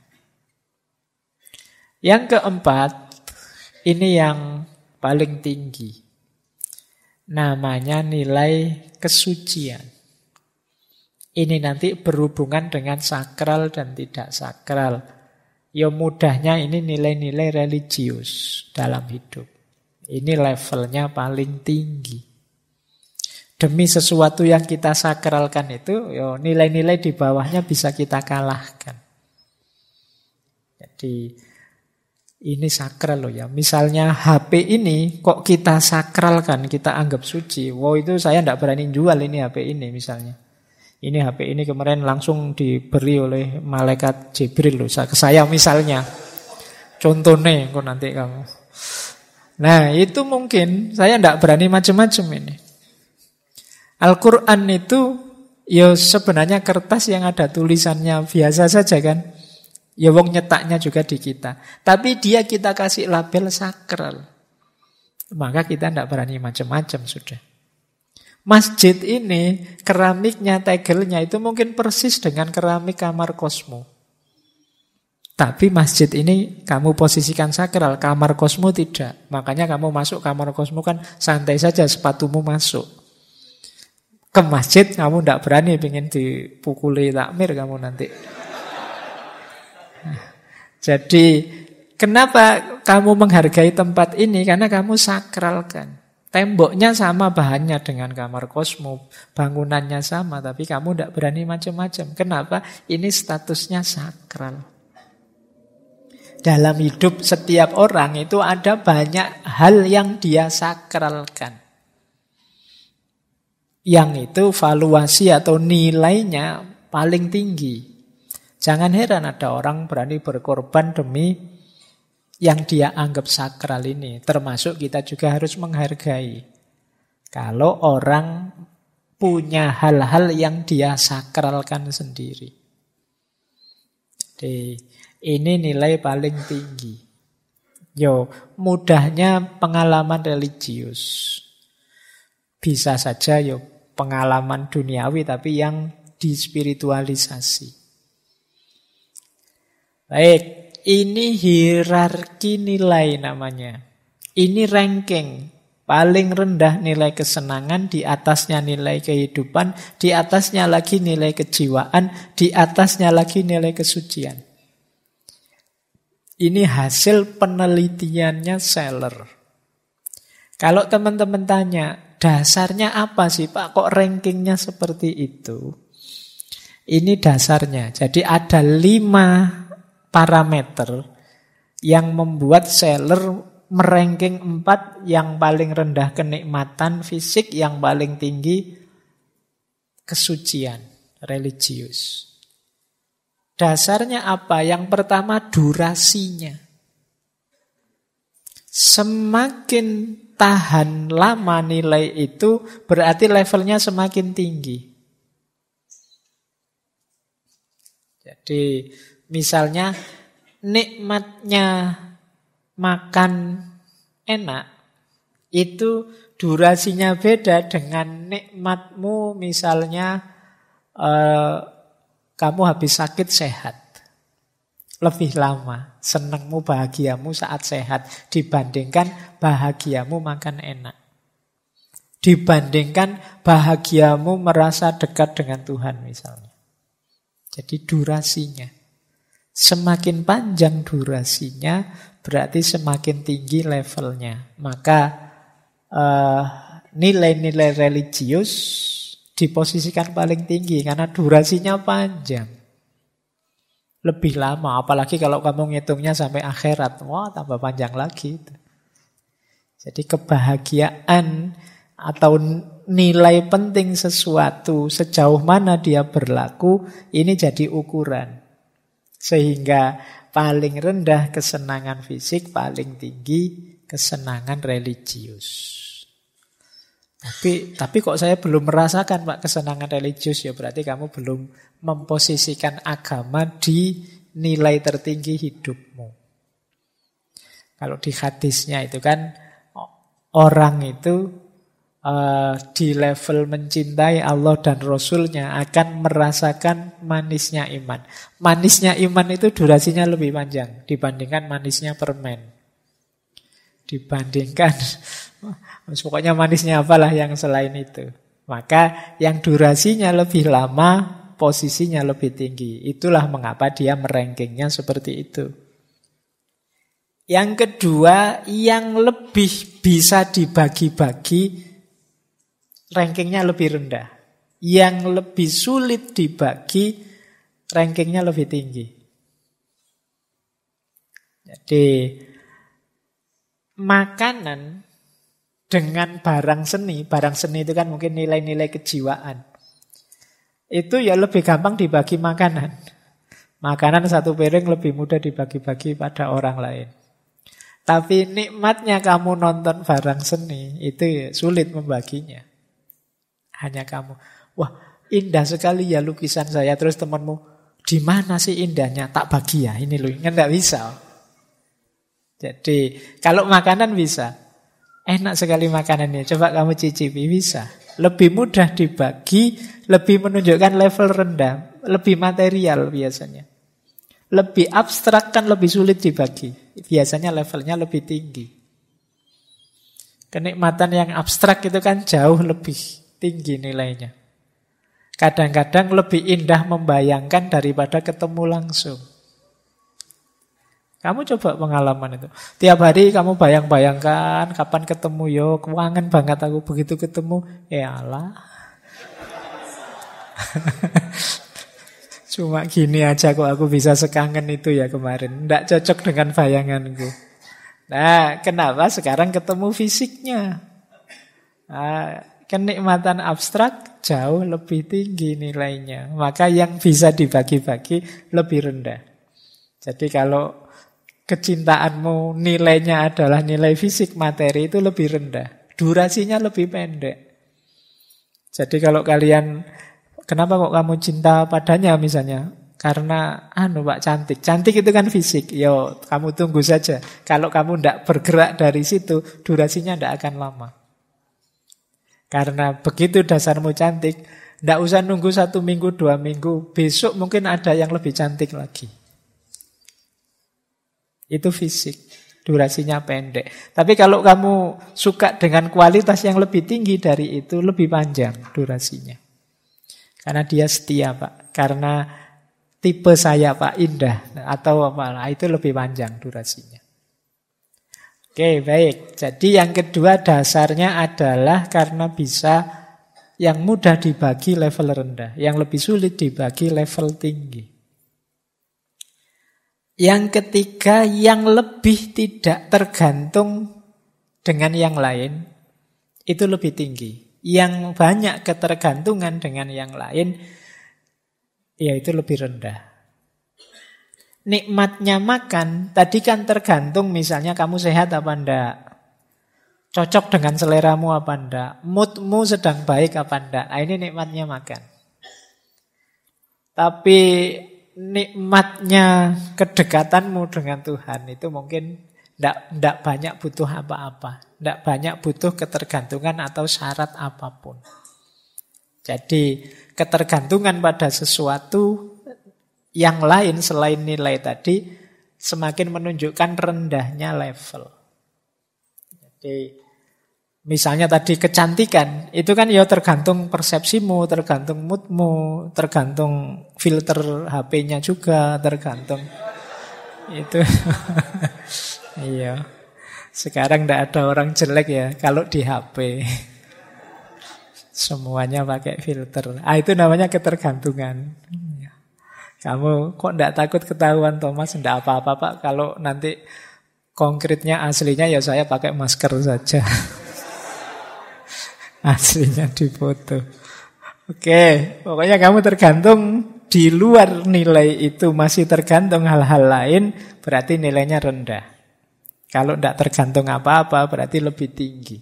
Yang keempat, ini yang paling tinggi. Namanya nilai kesucian. Ini nanti berhubungan dengan sakral dan tidak sakral. Ya mudahnya ini nilai-nilai religius dalam hidup. Ini levelnya paling tinggi. Demi sesuatu yang kita sakralkan itu, ya nilai-nilai di bawahnya bisa kita kalahkan. Jadi ini sakral loh ya. Misalnya HP ini kok kita sakralkan, kita anggap suci. Wow, itu saya tidak berani jual ini HP ini misalnya. Ini HP ini kemarin langsung diberi oleh malaikat Jibril loh, ke saya misalnya. Contohnya kok nanti kamu. Nah, itu mungkin saya tidak berani macam-macam ini. Al-Quran itu ya sebenarnya kertas yang ada tulisannya biasa saja kan. Ya wong nyetaknya juga di kita. Tapi dia kita kasih label sakral. Maka kita tidak berani macam-macam sudah. Masjid ini keramiknya, tegelnya itu mungkin persis dengan keramik kamar kosmo. Tapi masjid ini kamu posisikan sakral, kamar kosmo tidak. Makanya kamu masuk kamar kosmo kan santai saja, sepatumu masuk. Ke masjid kamu tidak berani pengen dipukuli takmir kamu nanti. Jadi kenapa kamu menghargai tempat ini? Karena kamu sakralkan. Temboknya sama bahannya dengan kamar kosmo, bangunannya sama, tapi kamu tidak berani macam-macam. Kenapa? Ini statusnya sakral. Dalam hidup setiap orang itu ada banyak hal yang dia sakralkan. Yang itu valuasi atau nilainya paling tinggi. Jangan heran ada orang berani berkorban demi yang dia anggap sakral ini. Termasuk kita juga harus menghargai. Kalau orang punya hal-hal yang dia sakralkan sendiri. Jadi ini nilai paling tinggi. Yo, mudahnya pengalaman religius. Bisa saja yo pengalaman duniawi tapi yang dispiritualisasi. Baik, ini hierarki nilai namanya. Ini ranking. Paling rendah nilai kesenangan, di atasnya nilai kehidupan, di atasnya lagi nilai kejiwaan, di atasnya lagi nilai kesucian. Ini hasil penelitiannya Seller. Kalau teman-teman tanya, dasarnya apa sih Pak? Kok rankingnya seperti itu? Ini dasarnya. Jadi ada 5 parameter yang membuat Seller meranking 4, yang paling rendah kenikmatan fisik, yang paling tinggi kesucian, religius. Dasarnya apa? Yang pertama durasinya. Semakin tahan lama nilai itu, berarti levelnya semakin tinggi. Jadi misalnya nikmatnya makan enak, itu durasinya beda dengan nikmatmu misalnya kamu habis sakit sehat. Lebih lama, senangmu, bahagiamu saat sehat dibandingkan bahagiamu makan enak. Dibandingkan bahagiamu merasa dekat dengan Tuhan misalnya. Jadi durasinya. Semakin panjang durasinya, berarti semakin tinggi levelnya. Maka nilai-nilai religius diposisikan paling tinggi karena durasinya panjang. Lebih lama, apalagi kalau kamu ngitungnya sampai akhirat. Wah, tambah panjang lagi. Jadi kebahagiaan atau nilai penting sesuatu, sejauh mana dia berlaku, ini jadi ukuran. Sehingga paling rendah kesenangan fisik, paling tinggi kesenangan religius. Tapi kok saya belum merasakan Pak kesenangan religius, ya berarti kamu belum memposisikan agama di nilai tertinggi hidupmu. Kalau di hadisnya itu kan orang itu di level mencintai Allah dan Rasulnya akan merasakan manisnya iman. Manisnya iman itu durasinya lebih panjang dibandingkan manisnya permen. Dibandingkan, pokoknya manisnya apalah yang selain itu. Maka yang durasinya lebih lama, posisinya lebih tinggi. Itulah mengapa dia merankingnya seperti itu. Yang kedua, yang lebih bisa dibagi-bagi, rankingnya lebih rendah. Yang lebih sulit dibagi, rankingnya lebih tinggi. Jadi makanan dengan barang seni itu kan mungkin nilai-nilai kejiwaan. Itu ya lebih gampang dibagi makanan. Makanan satu piring lebih mudah dibagi-bagi pada orang lain. Tapi nikmatnya kamu nonton barang seni, itu ya sulit membaginya. Hanya kamu, wah indah sekali ya lukisan saya. Terus temanmu, di mana sih indahnya? Tak bagi ya, ini loh, nggak bisa. Jadi kalau makanan bisa, enak sekali makanannya, coba kamu cicipi, bisa. Lebih mudah dibagi, lebih menunjukkan level rendah, lebih material biasanya. Lebih abstrak kan lebih sulit dibagi, biasanya levelnya lebih tinggi. Kenikmatan yang abstrak itu kan jauh lebih tinggi nilainya. Kadang-kadang lebih indah membayangkan daripada ketemu langsung. Kamu coba pengalaman itu. Tiap hari kamu bayang-bayangkan kapan ketemu, yo kangen banget aku begitu ketemu. Ya Allah. Cuma gini aja kok aku bisa sekangen itu ya kemarin. Tidak cocok dengan bayanganku. Nah, kenapa sekarang ketemu fisiknya? Nah, kenikmatan abstrak jauh lebih tinggi nilainya. Maka yang bisa dibagi-bagi lebih rendah. Jadi kalau kecintaanmu nilainya adalah nilai fisik materi, itu lebih rendah. Durasinya lebih pendek. Jadi kalau kalian, kenapa kok kamu cinta padanya misalnya? Karena Pak cantik. Cantik itu kan fisik. Yo, kamu tunggu saja. Kalau kamu tidak bergerak dari situ, durasinya tidak akan lama. Karena begitu dasarmu cantik, ndak usah nunggu 1 minggu, 2 minggu, besok mungkin ada yang lebih cantik lagi. Itu fisik, durasinya pendek. Tapi kalau kamu suka dengan kualitas yang lebih tinggi dari itu, lebih panjang durasinya. Karena dia setia, Pak. Karena tipe saya, Pak, indah. Atau apalah, itu lebih panjang durasinya. Oke, baik. Jadi yang kedua dasarnya adalah karena bisa yang mudah dibagi level rendah, yang lebih sulit dibagi level tinggi. Yang ketiga, yang lebih tidak tergantung dengan yang lain, itu lebih tinggi. Yang banyak ketergantungan dengan yang lain, ya itu lebih rendah. Nikmatnya makan, tadi kan tergantung misalnya kamu sehat apa enggak. Cocok dengan seleramu apa enggak. Moodmu sedang baik apa enggak. Nah, ini nikmatnya makan. Tapi nikmatnya kedekatanmu dengan Tuhan itu mungkin enggak banyak butuh apa-apa. Enggak banyak butuh ketergantungan atau syarat apapun. Jadi ketergantungan pada sesuatu yang lain selain nilai tadi semakin menunjukkan rendahnya level. Jadi misalnya tadi kecantikan, itu kan ya tergantung persepsimu, tergantung moodmu, tergantung filter HP-nya juga, tergantung itu. Iya. Sekarang tidak ada orang jelek ya kalau di HP. Semuanya pakai filter. Itu namanya ketergantungan. Kamu kok tidak takut ketahuan, Thomas? Tidak apa-apa, Pak. Kalau nanti konkretnya aslinya ya saya pakai masker saja. Aslinya difoto. Oke, pokoknya kamu tergantung di luar nilai itu masih tergantung hal-hal lain, berarti nilainya rendah. Kalau tidak tergantung apa-apa, berarti lebih tinggi.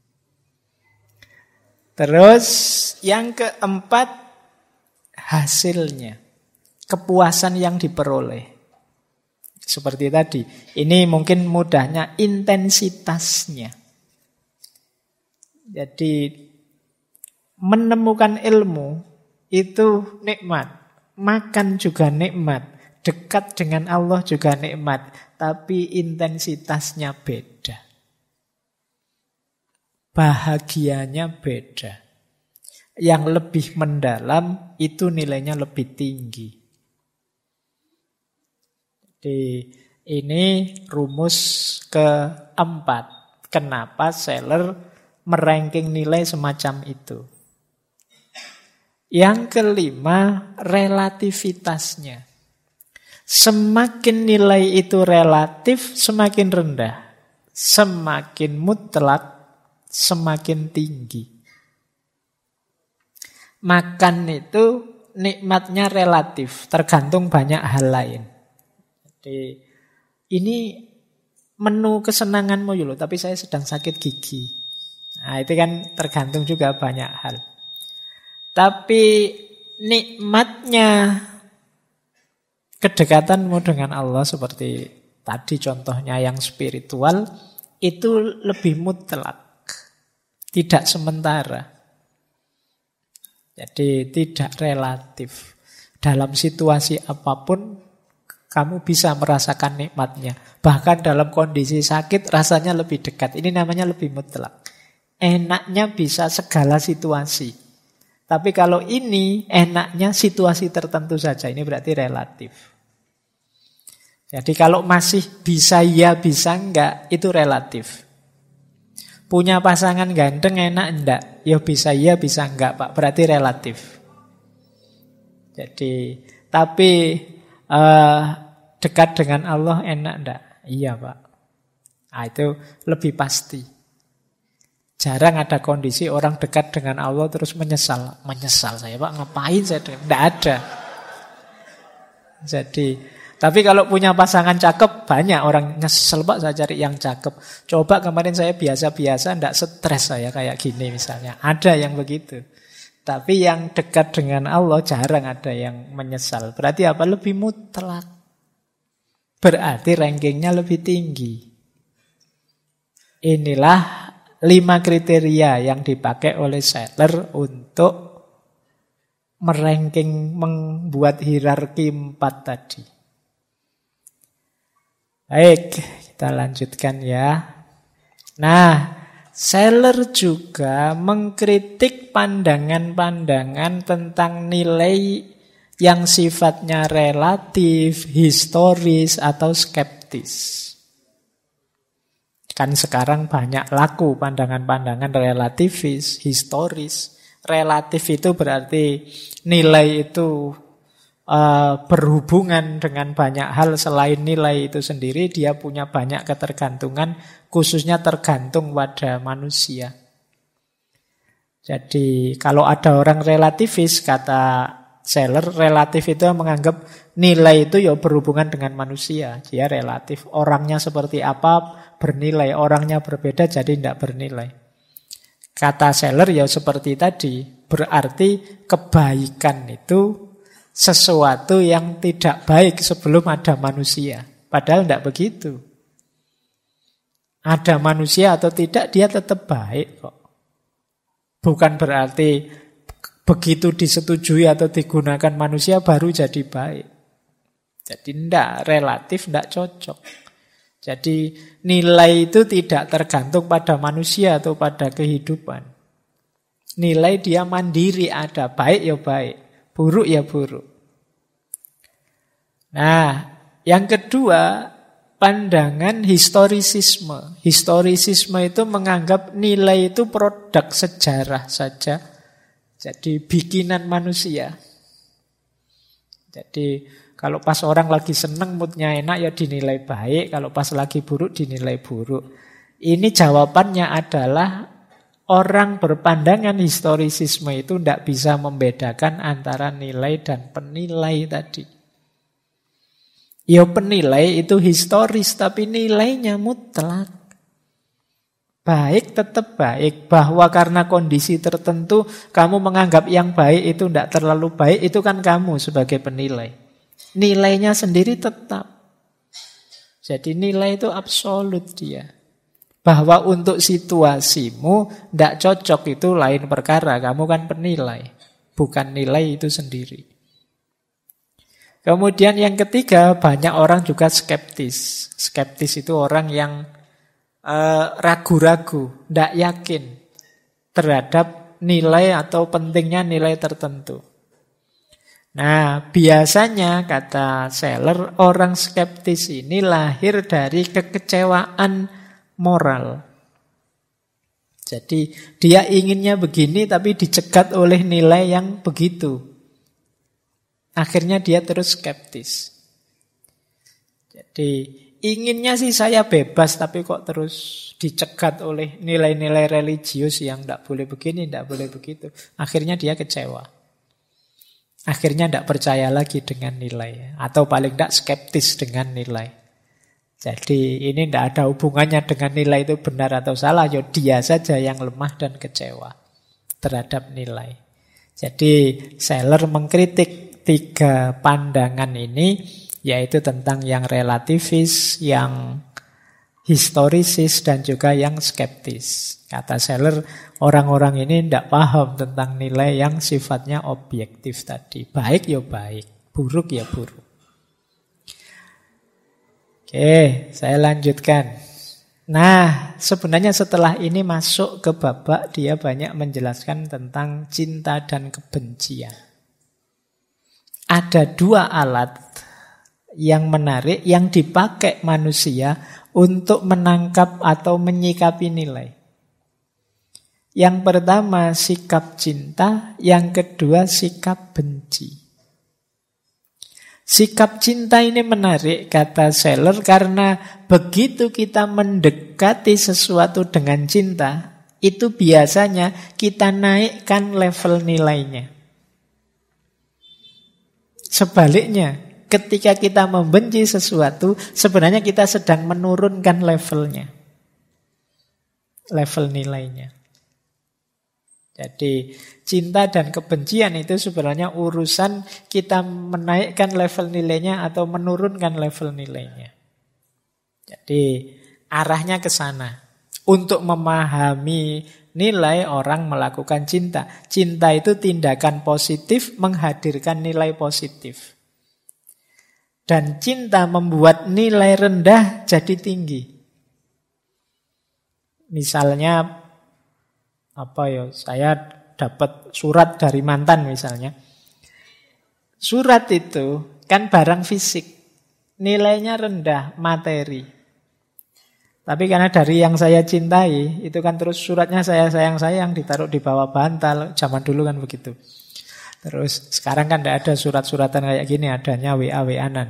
Terus yang keempat, hasilnya. Kepuasan yang diperoleh. Seperti tadi. Ini mungkin mudahnya intensitasnya. Jadi menemukan ilmu itu nikmat. Makan juga nikmat. Dekat dengan Allah juga nikmat. Tapi intensitasnya beda. Bahagianya beda. Yang lebih mendalam itu nilainya lebih tinggi. Ini rumus keempat. Kenapa seller meranking nilai semacam itu? Yang kelima, relativitasnya. Semakin nilai itu relatif, semakin rendah. Semakin mutlak, semakin tinggi. Makan itu nikmatnya relatif, tergantung banyak hal lain. Jadi, ini menu kesenanganmu yuk, tapi saya sedang sakit gigi. Nah, itu kan tergantung juga banyak hal. Tapi nikmatnya kedekatanmu dengan Allah seperti tadi contohnya yang spiritual itu lebih mutlak, tidak sementara. Jadi tidak relatif. Dalam situasi apapun kamu bisa merasakan nikmatnya. Bahkan dalam kondisi sakit rasanya lebih dekat. Ini namanya lebih mutlak. Enaknya bisa segala situasi. Tapi kalau ini enaknya situasi tertentu saja. Ini berarti relatif. Jadi kalau masih bisa ya bisa enggak, itu relatif. Punya pasangan ganteng enak enggak? Ya bisa enggak, Pak. Berarti relatif. Jadi tapi dekat dengan Allah enak enggak? Iya, Pak. Nah, itu lebih pasti. Jarang ada kondisi orang dekat dengan Allah terus menyesal. Menyesal saya, Pak, ngapain saya? Enggak ada. Jadi, tapi kalau punya pasangan cakep, banyak orang nyesel, Pak, saya cari yang cakep. Coba kemarin saya biasa-biasa, enggak stres saya kayak gini misalnya. Ada yang begitu. Tapi yang dekat dengan Allah jarang ada yang menyesal. Berarti apa? Lebih mutlak. Berarti rankingnya lebih tinggi. Inilah 5 kriteria yang dipakai oleh seller untuk meranking, membuat hierarki 4 tadi. Baik, kita lanjutkan ya. Nah, seller juga mengkritik pandangan-pandangan tentang nilai yang sifatnya relatif, historis, atau skeptis. Kan sekarang banyak laku pandangan-pandangan relativis, historis. Relatif itu berarti nilai itu berhubungan dengan banyak hal selain nilai itu sendiri. Dia punya banyak ketergantungan, khususnya tergantung pada manusia. Jadi kalau ada orang relativis, kata seller, relatif itu menganggap nilai itu ya berhubungan dengan manusia. Dia relatif. Orangnya seperti apa bernilai. Orangnya berbeda jadi tidak bernilai. Kata seller ya seperti tadi. Berarti kebaikan itu sesuatu yang tidak baik sebelum ada manusia. Padahal tidak begitu. Ada manusia atau tidak, dia tetap baik kok. Bukan berarti begitu disetujui atau digunakan manusia baru jadi baik. Jadi tidak, relatif tidak cocok. Jadi nilai itu tidak tergantung pada manusia atau pada kehidupan. Nilai dia mandiri, ada baik ya baik, buruk ya buruk. Nah, yang kedua, pandangan historisisme. Historisisme itu menganggap nilai itu produk sejarah saja. Jadi bikinan manusia. Jadi kalau pas orang lagi seneng, moodnya enak ya dinilai baik. Kalau pas lagi buruk dinilai buruk. Ini jawabannya adalah orang berpandangan historisisme itu tidak bisa membedakan antara nilai dan penilai tadi. Ya penilai itu historis tapi nilainya mutlak. Baik tetap baik, bahwa karena kondisi tertentu kamu menganggap yang baik itu tidak terlalu baik, itu kan kamu sebagai penilai. Nilainya sendiri tetap. Jadi nilai itu absolut dia. Bahwa untuk situasimu tidak cocok itu lain perkara, kamu kan penilai, bukan nilai itu sendiri. Kemudian yang ketiga, banyak orang juga skeptis. Skeptis itu orang yang ragu-ragu, tidak yakin terhadap nilai atau pentingnya nilai tertentu. Nah, biasanya kata seller, orang skeptis ini lahir dari kekecewaan moral. Jadi dia inginnya begini tapi dicegat oleh nilai yang begitu. Akhirnya dia terus skeptis. Jadi inginnya sih saya bebas, tapi kok terus dicegat oleh nilai-nilai religius yang tidak boleh begini, tidak boleh begitu. Akhirnya dia kecewa. Akhirnya tidak percaya lagi dengan nilai. Atau paling tidak skeptis dengan nilai. Jadi ini tidak ada hubungannya dengan nilai itu benar atau salah. Ya dia saja yang lemah dan kecewa terhadap nilai. Jadi seller mengkritik 3 pandangan ini, yaitu tentang yang relativis, yang historisis, dan juga yang skeptis. Kata seller, orang-orang ini tidak paham tentang nilai yang sifatnya objektif tadi. Baik ya baik, buruk ya buruk. Oke, saya lanjutkan. Nah, sebenarnya setelah ini masuk ke babak dia banyak menjelaskan tentang cinta dan kebencian. Ada 2 alat yang menarik yang dipakai manusia untuk menangkap atau menyikapi nilai. Yang pertama sikap cinta, yang kedua sikap benci. Sikap cinta ini menarik kata seller karena begitu kita mendekati sesuatu dengan cinta, itu biasanya kita naikkan level nilainya. Sebaliknya, ketika kita membenci sesuatu, sebenarnya kita sedang menurunkan levelnya. Level nilainya. Jadi cinta dan kebencian itu sebenarnya urusan kita menaikkan level nilainya atau menurunkan level nilainya. Jadi arahnya ke sana. untuk memahami nilai orang melakukan cinta. Cinta itu tindakan positif menghadirkan nilai positif. Dan cinta membuat nilai rendah jadi tinggi. Misalnya, saya dapat surat dari mantan misalnya. Surat itu kan barang fisik. Nilainya rendah, materi. Tapi karena dari yang saya cintai, itu kan terus suratnya saya sayang ditaruh di bawah bantal. Zaman dulu kan begitu. Terus sekarang kan tidak ada surat-suratan kayak gini, adanya WA-WA-an.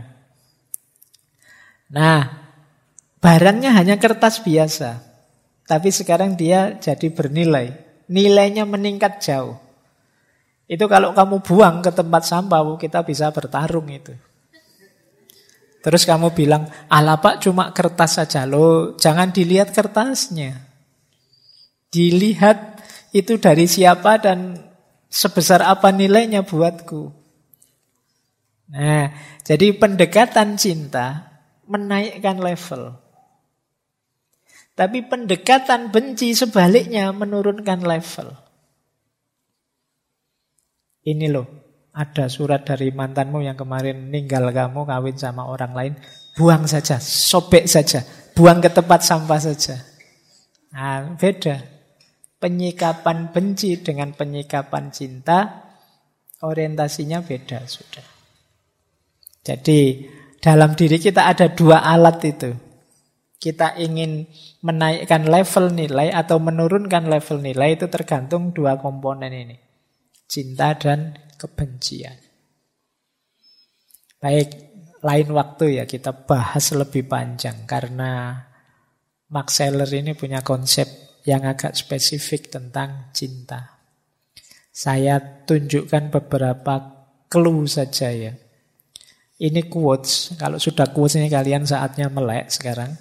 Nah, barangnya hanya kertas biasa. Tapi sekarang dia jadi bernilai. Nilainya meningkat jauh. Itu kalau kamu buang ke tempat sampah, kita bisa bertarung itu. Terus kamu bilang, "Alah Pak, cuma kertas saja." Loh, jangan dilihat kertasnya. Dilihat itu dari siapa dan sebesar apa nilainya buatku. Nah, jadi pendekatan cinta menaikkan level. Tapi pendekatan benci sebaliknya menurunkan level. Ini loh. Ada surat dari mantanmu yang kemarin ninggal kamu, kawin sama orang lain. Buang saja, sobek saja. Buang ke tempat sampah saja. Nah, beda. Penyikapan benci dengan penyikapan cinta, orientasinya beda sudah. Jadi, dalam diri kita ada dua alat itu. Kita ingin menaikkan level nilai atau menurunkan level nilai, itu tergantung dua komponen ini. Cinta dan kebencian. Baik, lain waktu ya kita bahas lebih panjang karena Max Scheler ini punya konsep yang agak spesifik tentang cinta. Saya tunjukkan beberapa clue saja ya. Ini quotes, kalau sudah quotes ini kalian saatnya melek sekarang.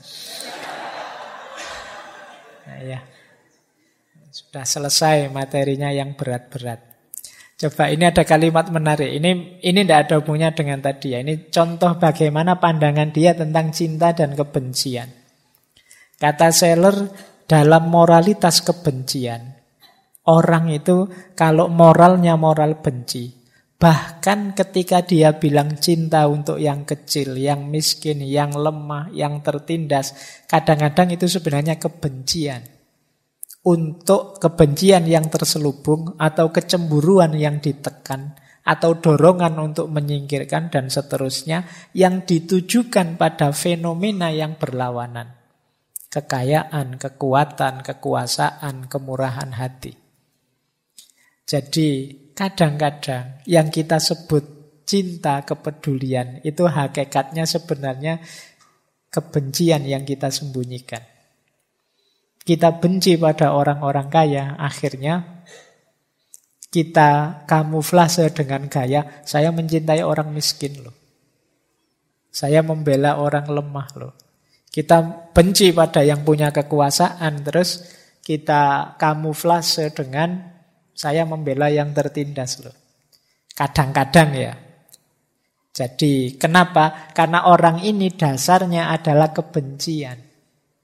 Nah, ya. Sudah selesai materinya yang berat-berat. Coba ini ada kalimat menarik. Ini tidak ada hubungannya dengan tadi ya. Ini contoh bagaimana pandangan dia tentang cinta dan kebencian. Kata Scheler, dalam moralitas kebencian, orang itu kalau moralnya moral benci, bahkan ketika dia bilang cinta untuk yang kecil, yang miskin, yang lemah, yang tertindas, kadang-kadang itu sebenarnya kebencian. Untuk kebencian yang terselubung atau kecemburuan yang ditekan atau dorongan untuk menyingkirkan dan seterusnya yang ditujukan pada fenomena yang berlawanan. Kekayaan, kekuatan, kekuasaan, kemurahan hati. Jadi kadang-kadang yang kita sebut cinta, kepedulian itu hakikatnya sebenarnya kebencian yang kita sembunyikan. Kita benci pada orang-orang kaya, akhirnya kita kamuflase dengan gaya, saya mencintai orang miskin loh. Saya membela orang lemah loh. Kita benci pada yang punya kekuasaan, terus kita kamuflase dengan saya membela yang tertindas loh. Kadang-kadang ya. Jadi kenapa? Karena orang ini dasarnya adalah kebencian.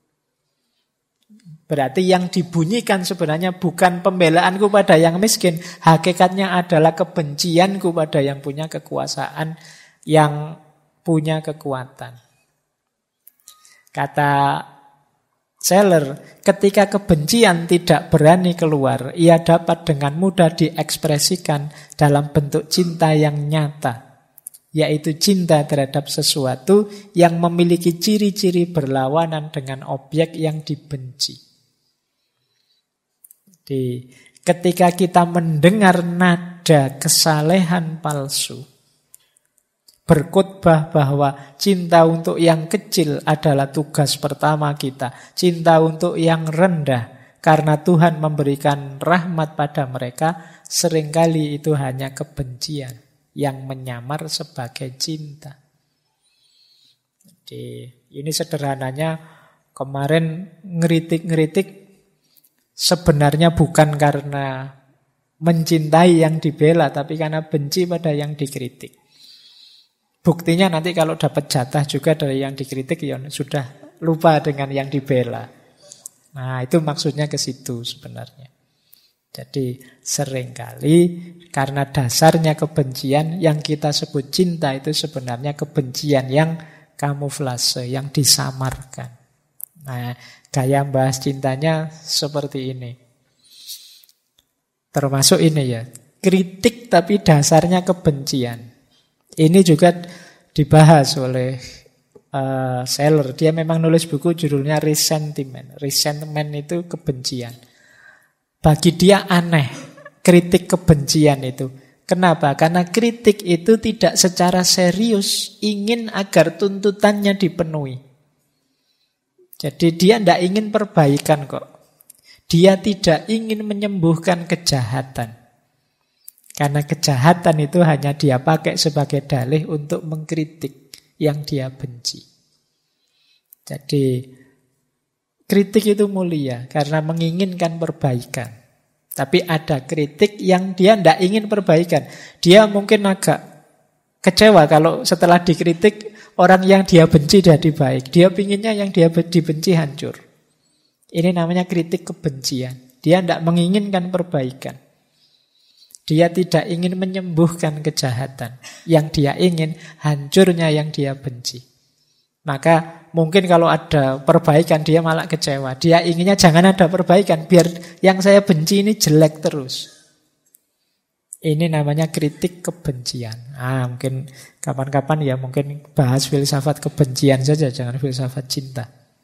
Berarti yang dibunyikan sebenarnya bukan pembelaanku pada yang miskin. Hakikatnya adalah kebencianku pada yang punya kekuasaan, yang punya kekuatan. Kata Scheler, ketika kebencian tidak berani keluar, ia dapat dengan mudah diekspresikan dalam bentuk cinta yang nyata, yaitu cinta terhadap sesuatu yang memiliki ciri-ciri berlawanan dengan objek yang dibenci. Ketika kita mendengar nada kesalehan palsu, berkhotbah bahwa cinta untuk yang kecil adalah tugas pertama kita, cinta untuk yang rendah karena Tuhan memberikan rahmat pada mereka, seringkali itu hanya kebencian yang menyamar sebagai cinta. Jadi ini sederhananya, kemarin ngeritik-ngeritik sebenarnya bukan karena mencintai yang dibela, tapi karena benci pada yang dikritik. Buktinya nanti kalau dapat jatah juga dari yang dikritik, ya sudah lupa dengan yang dibela. Nah, itu maksudnya ke situ sebenarnya. Jadi seringkali karena dasarnya kebencian, yang kita sebut cinta itu sebenarnya kebencian yang kamuflase, yang disamarkan. Nah, gaya bahas cintanya seperti ini. Termasuk ini ya, kritik tapi dasarnya kebencian. Ini juga dibahas oleh Seller. Dia memang nulis buku judulnya Resentment. Resentment itu kebencian. Bagi dia aneh kritik kebencian itu. Kenapa? Karena kritik itu tidak secara serius ingin agar tuntutannya dipenuhi. Jadi dia tidak ingin perbaikan kok. Dia tidak ingin menyembuhkan kejahatan. Karena kejahatan itu hanya dia pakai sebagai dalih untuk mengkritik yang dia benci. Jadi kritik itu mulia karena menginginkan perbaikan. Tapi ada kritik yang dia tidak ingin perbaikan. Dia mungkin agak kecewa kalau setelah dikritik orang yang dia benci jadi baik. Dia pinginnya yang dia dibenci hancur. Ini namanya kritik kebencian. Dia tidak menginginkan perbaikan. Dia tidak ingin menyembuhkan kejahatan. Yang dia ingin hancurnya yang dia benci. Maka mungkin kalau ada perbaikan dia malah kecewa. Dia inginnya jangan ada perbaikan, biar yang saya benci ini jelek terus. Ini namanya kritik kebencian. Mungkin kapan-kapan ya mungkin bahas filsafat kebencian saja, jangan filsafat cinta.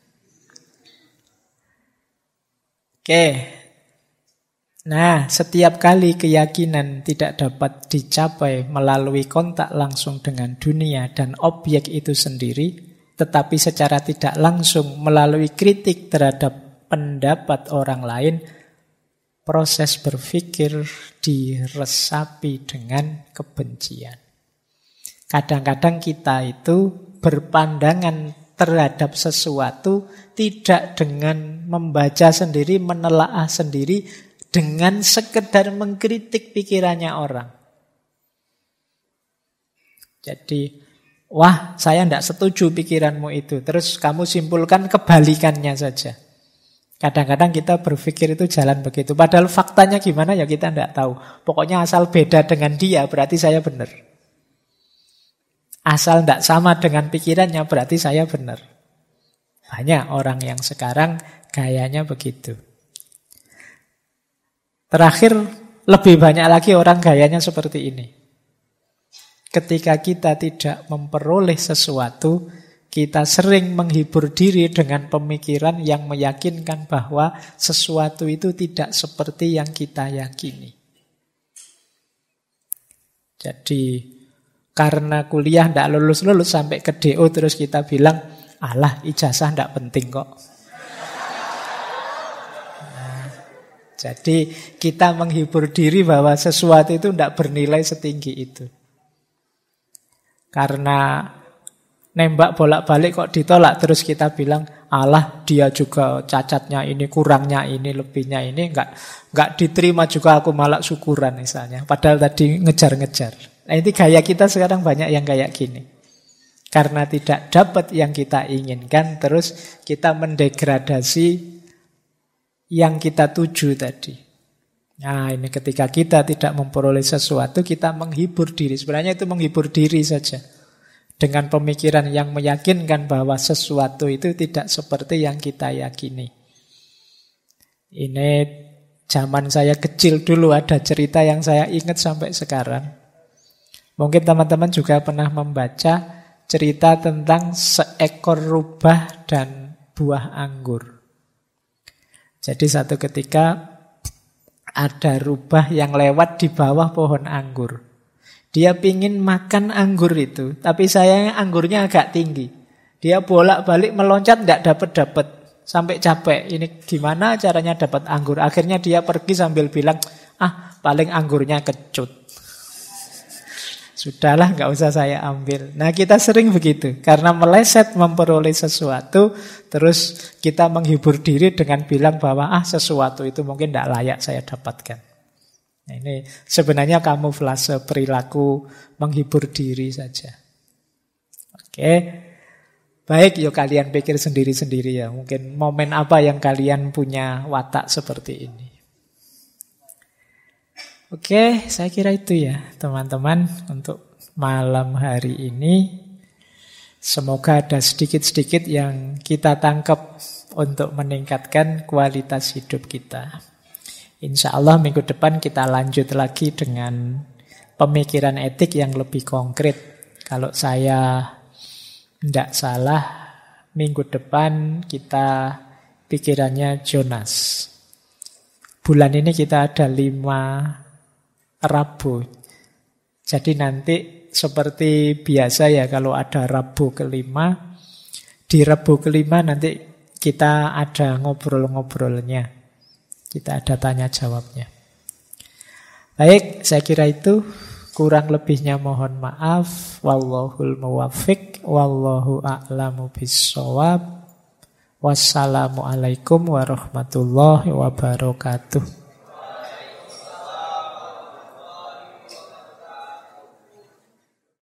Oke. Nah, setiap kali keyakinan tidak dapat dicapai melalui kontak langsung dengan dunia dan objek itu sendiri, tetapi secara tidak langsung melalui kritik terhadap pendapat orang lain, proses berpikir diresapi dengan kebencian. Kadang-kadang kita itu berpandangan terhadap sesuatu tidak dengan membaca sendiri, menelaah sendiri, dengan sekedar mengkritik pikirannya orang. Jadi, wah, saya tidak setuju pikiranmu itu. Terus kamu simpulkan kebalikannya saja. Kadang-kadang kita berpikir itu jalan begitu. Padahal faktanya gimana ya kita tidak tahu. Pokoknya asal beda dengan dia berarti saya benar. Asal tidak sama dengan pikirannya berarti saya benar. Banyak orang yang sekarang gayanya begitu. Terakhir, lebih banyak lagi orang gayanya seperti ini. Ketika kita tidak memperoleh sesuatu, kita sering menghibur diri dengan pemikiran yang meyakinkan bahwa sesuatu itu tidak seperti yang kita yakini. Jadi, karena kuliah tidak lulus-lulus sampai ke DO terus kita bilang, alah ijazah tidak penting kok. Jadi kita menghibur diri bahwa sesuatu itu tidak bernilai setinggi itu. Karena nembak bolak-balik kok ditolak, terus kita bilang, alah dia juga cacatnya ini, kurangnya ini, lebihnya ini, enggak diterima juga aku malah syukuran misalnya. Padahal tadi ngejar-ngejar. Nah ini gaya kita sekarang banyak yang kayak gini. Karena tidak dapat yang kita inginkan, terus kita mendegradasi yang kita tuju tadi. Nah ini ketika kita tidak memperoleh sesuatu, kita menghibur diri. Sebenarnya itu menghibur diri saja. Dengan pemikiran yang meyakinkan bahwa sesuatu itu tidak seperti yang kita yakini. Ini zaman saya kecil dulu ada cerita yang saya ingat sampai sekarang. Mungkin teman-teman juga pernah membaca cerita tentang seekor rubah dan buah anggur. Jadi satu ketika ada rubah yang lewat di bawah pohon anggur. Dia pingin makan anggur itu, tapi sayangnya anggurnya agak tinggi. Dia bolak-balik meloncat, tidak dapat-dapat. Sampai capek, ini gimana caranya dapat anggur. Akhirnya dia pergi sambil bilang, paling anggurnya kecut. Sudahlah, nggak usah saya ambil. Nah kita sering begitu, karena meleset memperoleh sesuatu, terus kita menghibur diri dengan bilang bahwa sesuatu itu mungkin tidak layak saya dapatkan. Nah, ini sebenarnya kamuflase perilaku menghibur diri saja. Oke. Baik, yuk kalian pikir sendiri-sendiri ya. Mungkin momen apa yang kalian punya watak seperti ini. Oke, saya kira itu ya teman-teman untuk malam hari ini. Semoga ada sedikit-sedikit yang kita tangkap untuk meningkatkan kualitas hidup kita. Insya Allah minggu depan kita lanjut lagi dengan pemikiran etik yang lebih konkret. Kalau saya tidak salah, minggu depan kita pikirannya Jonas. Bulan ini kita ada 5 Rabu. Jadi nanti seperti biasa ya kalau ada Rabu kelima, di Rabu kelima nanti kita ada ngobrol-ngobrolnya. Kita ada tanya jawabnya. Baik, saya kira itu. Kurang lebihnya mohon maaf. Wallahul muwaffiq. Wallahu a'lamu bissawab. Wassalamualaikum warahmatullahi wabarakatuh.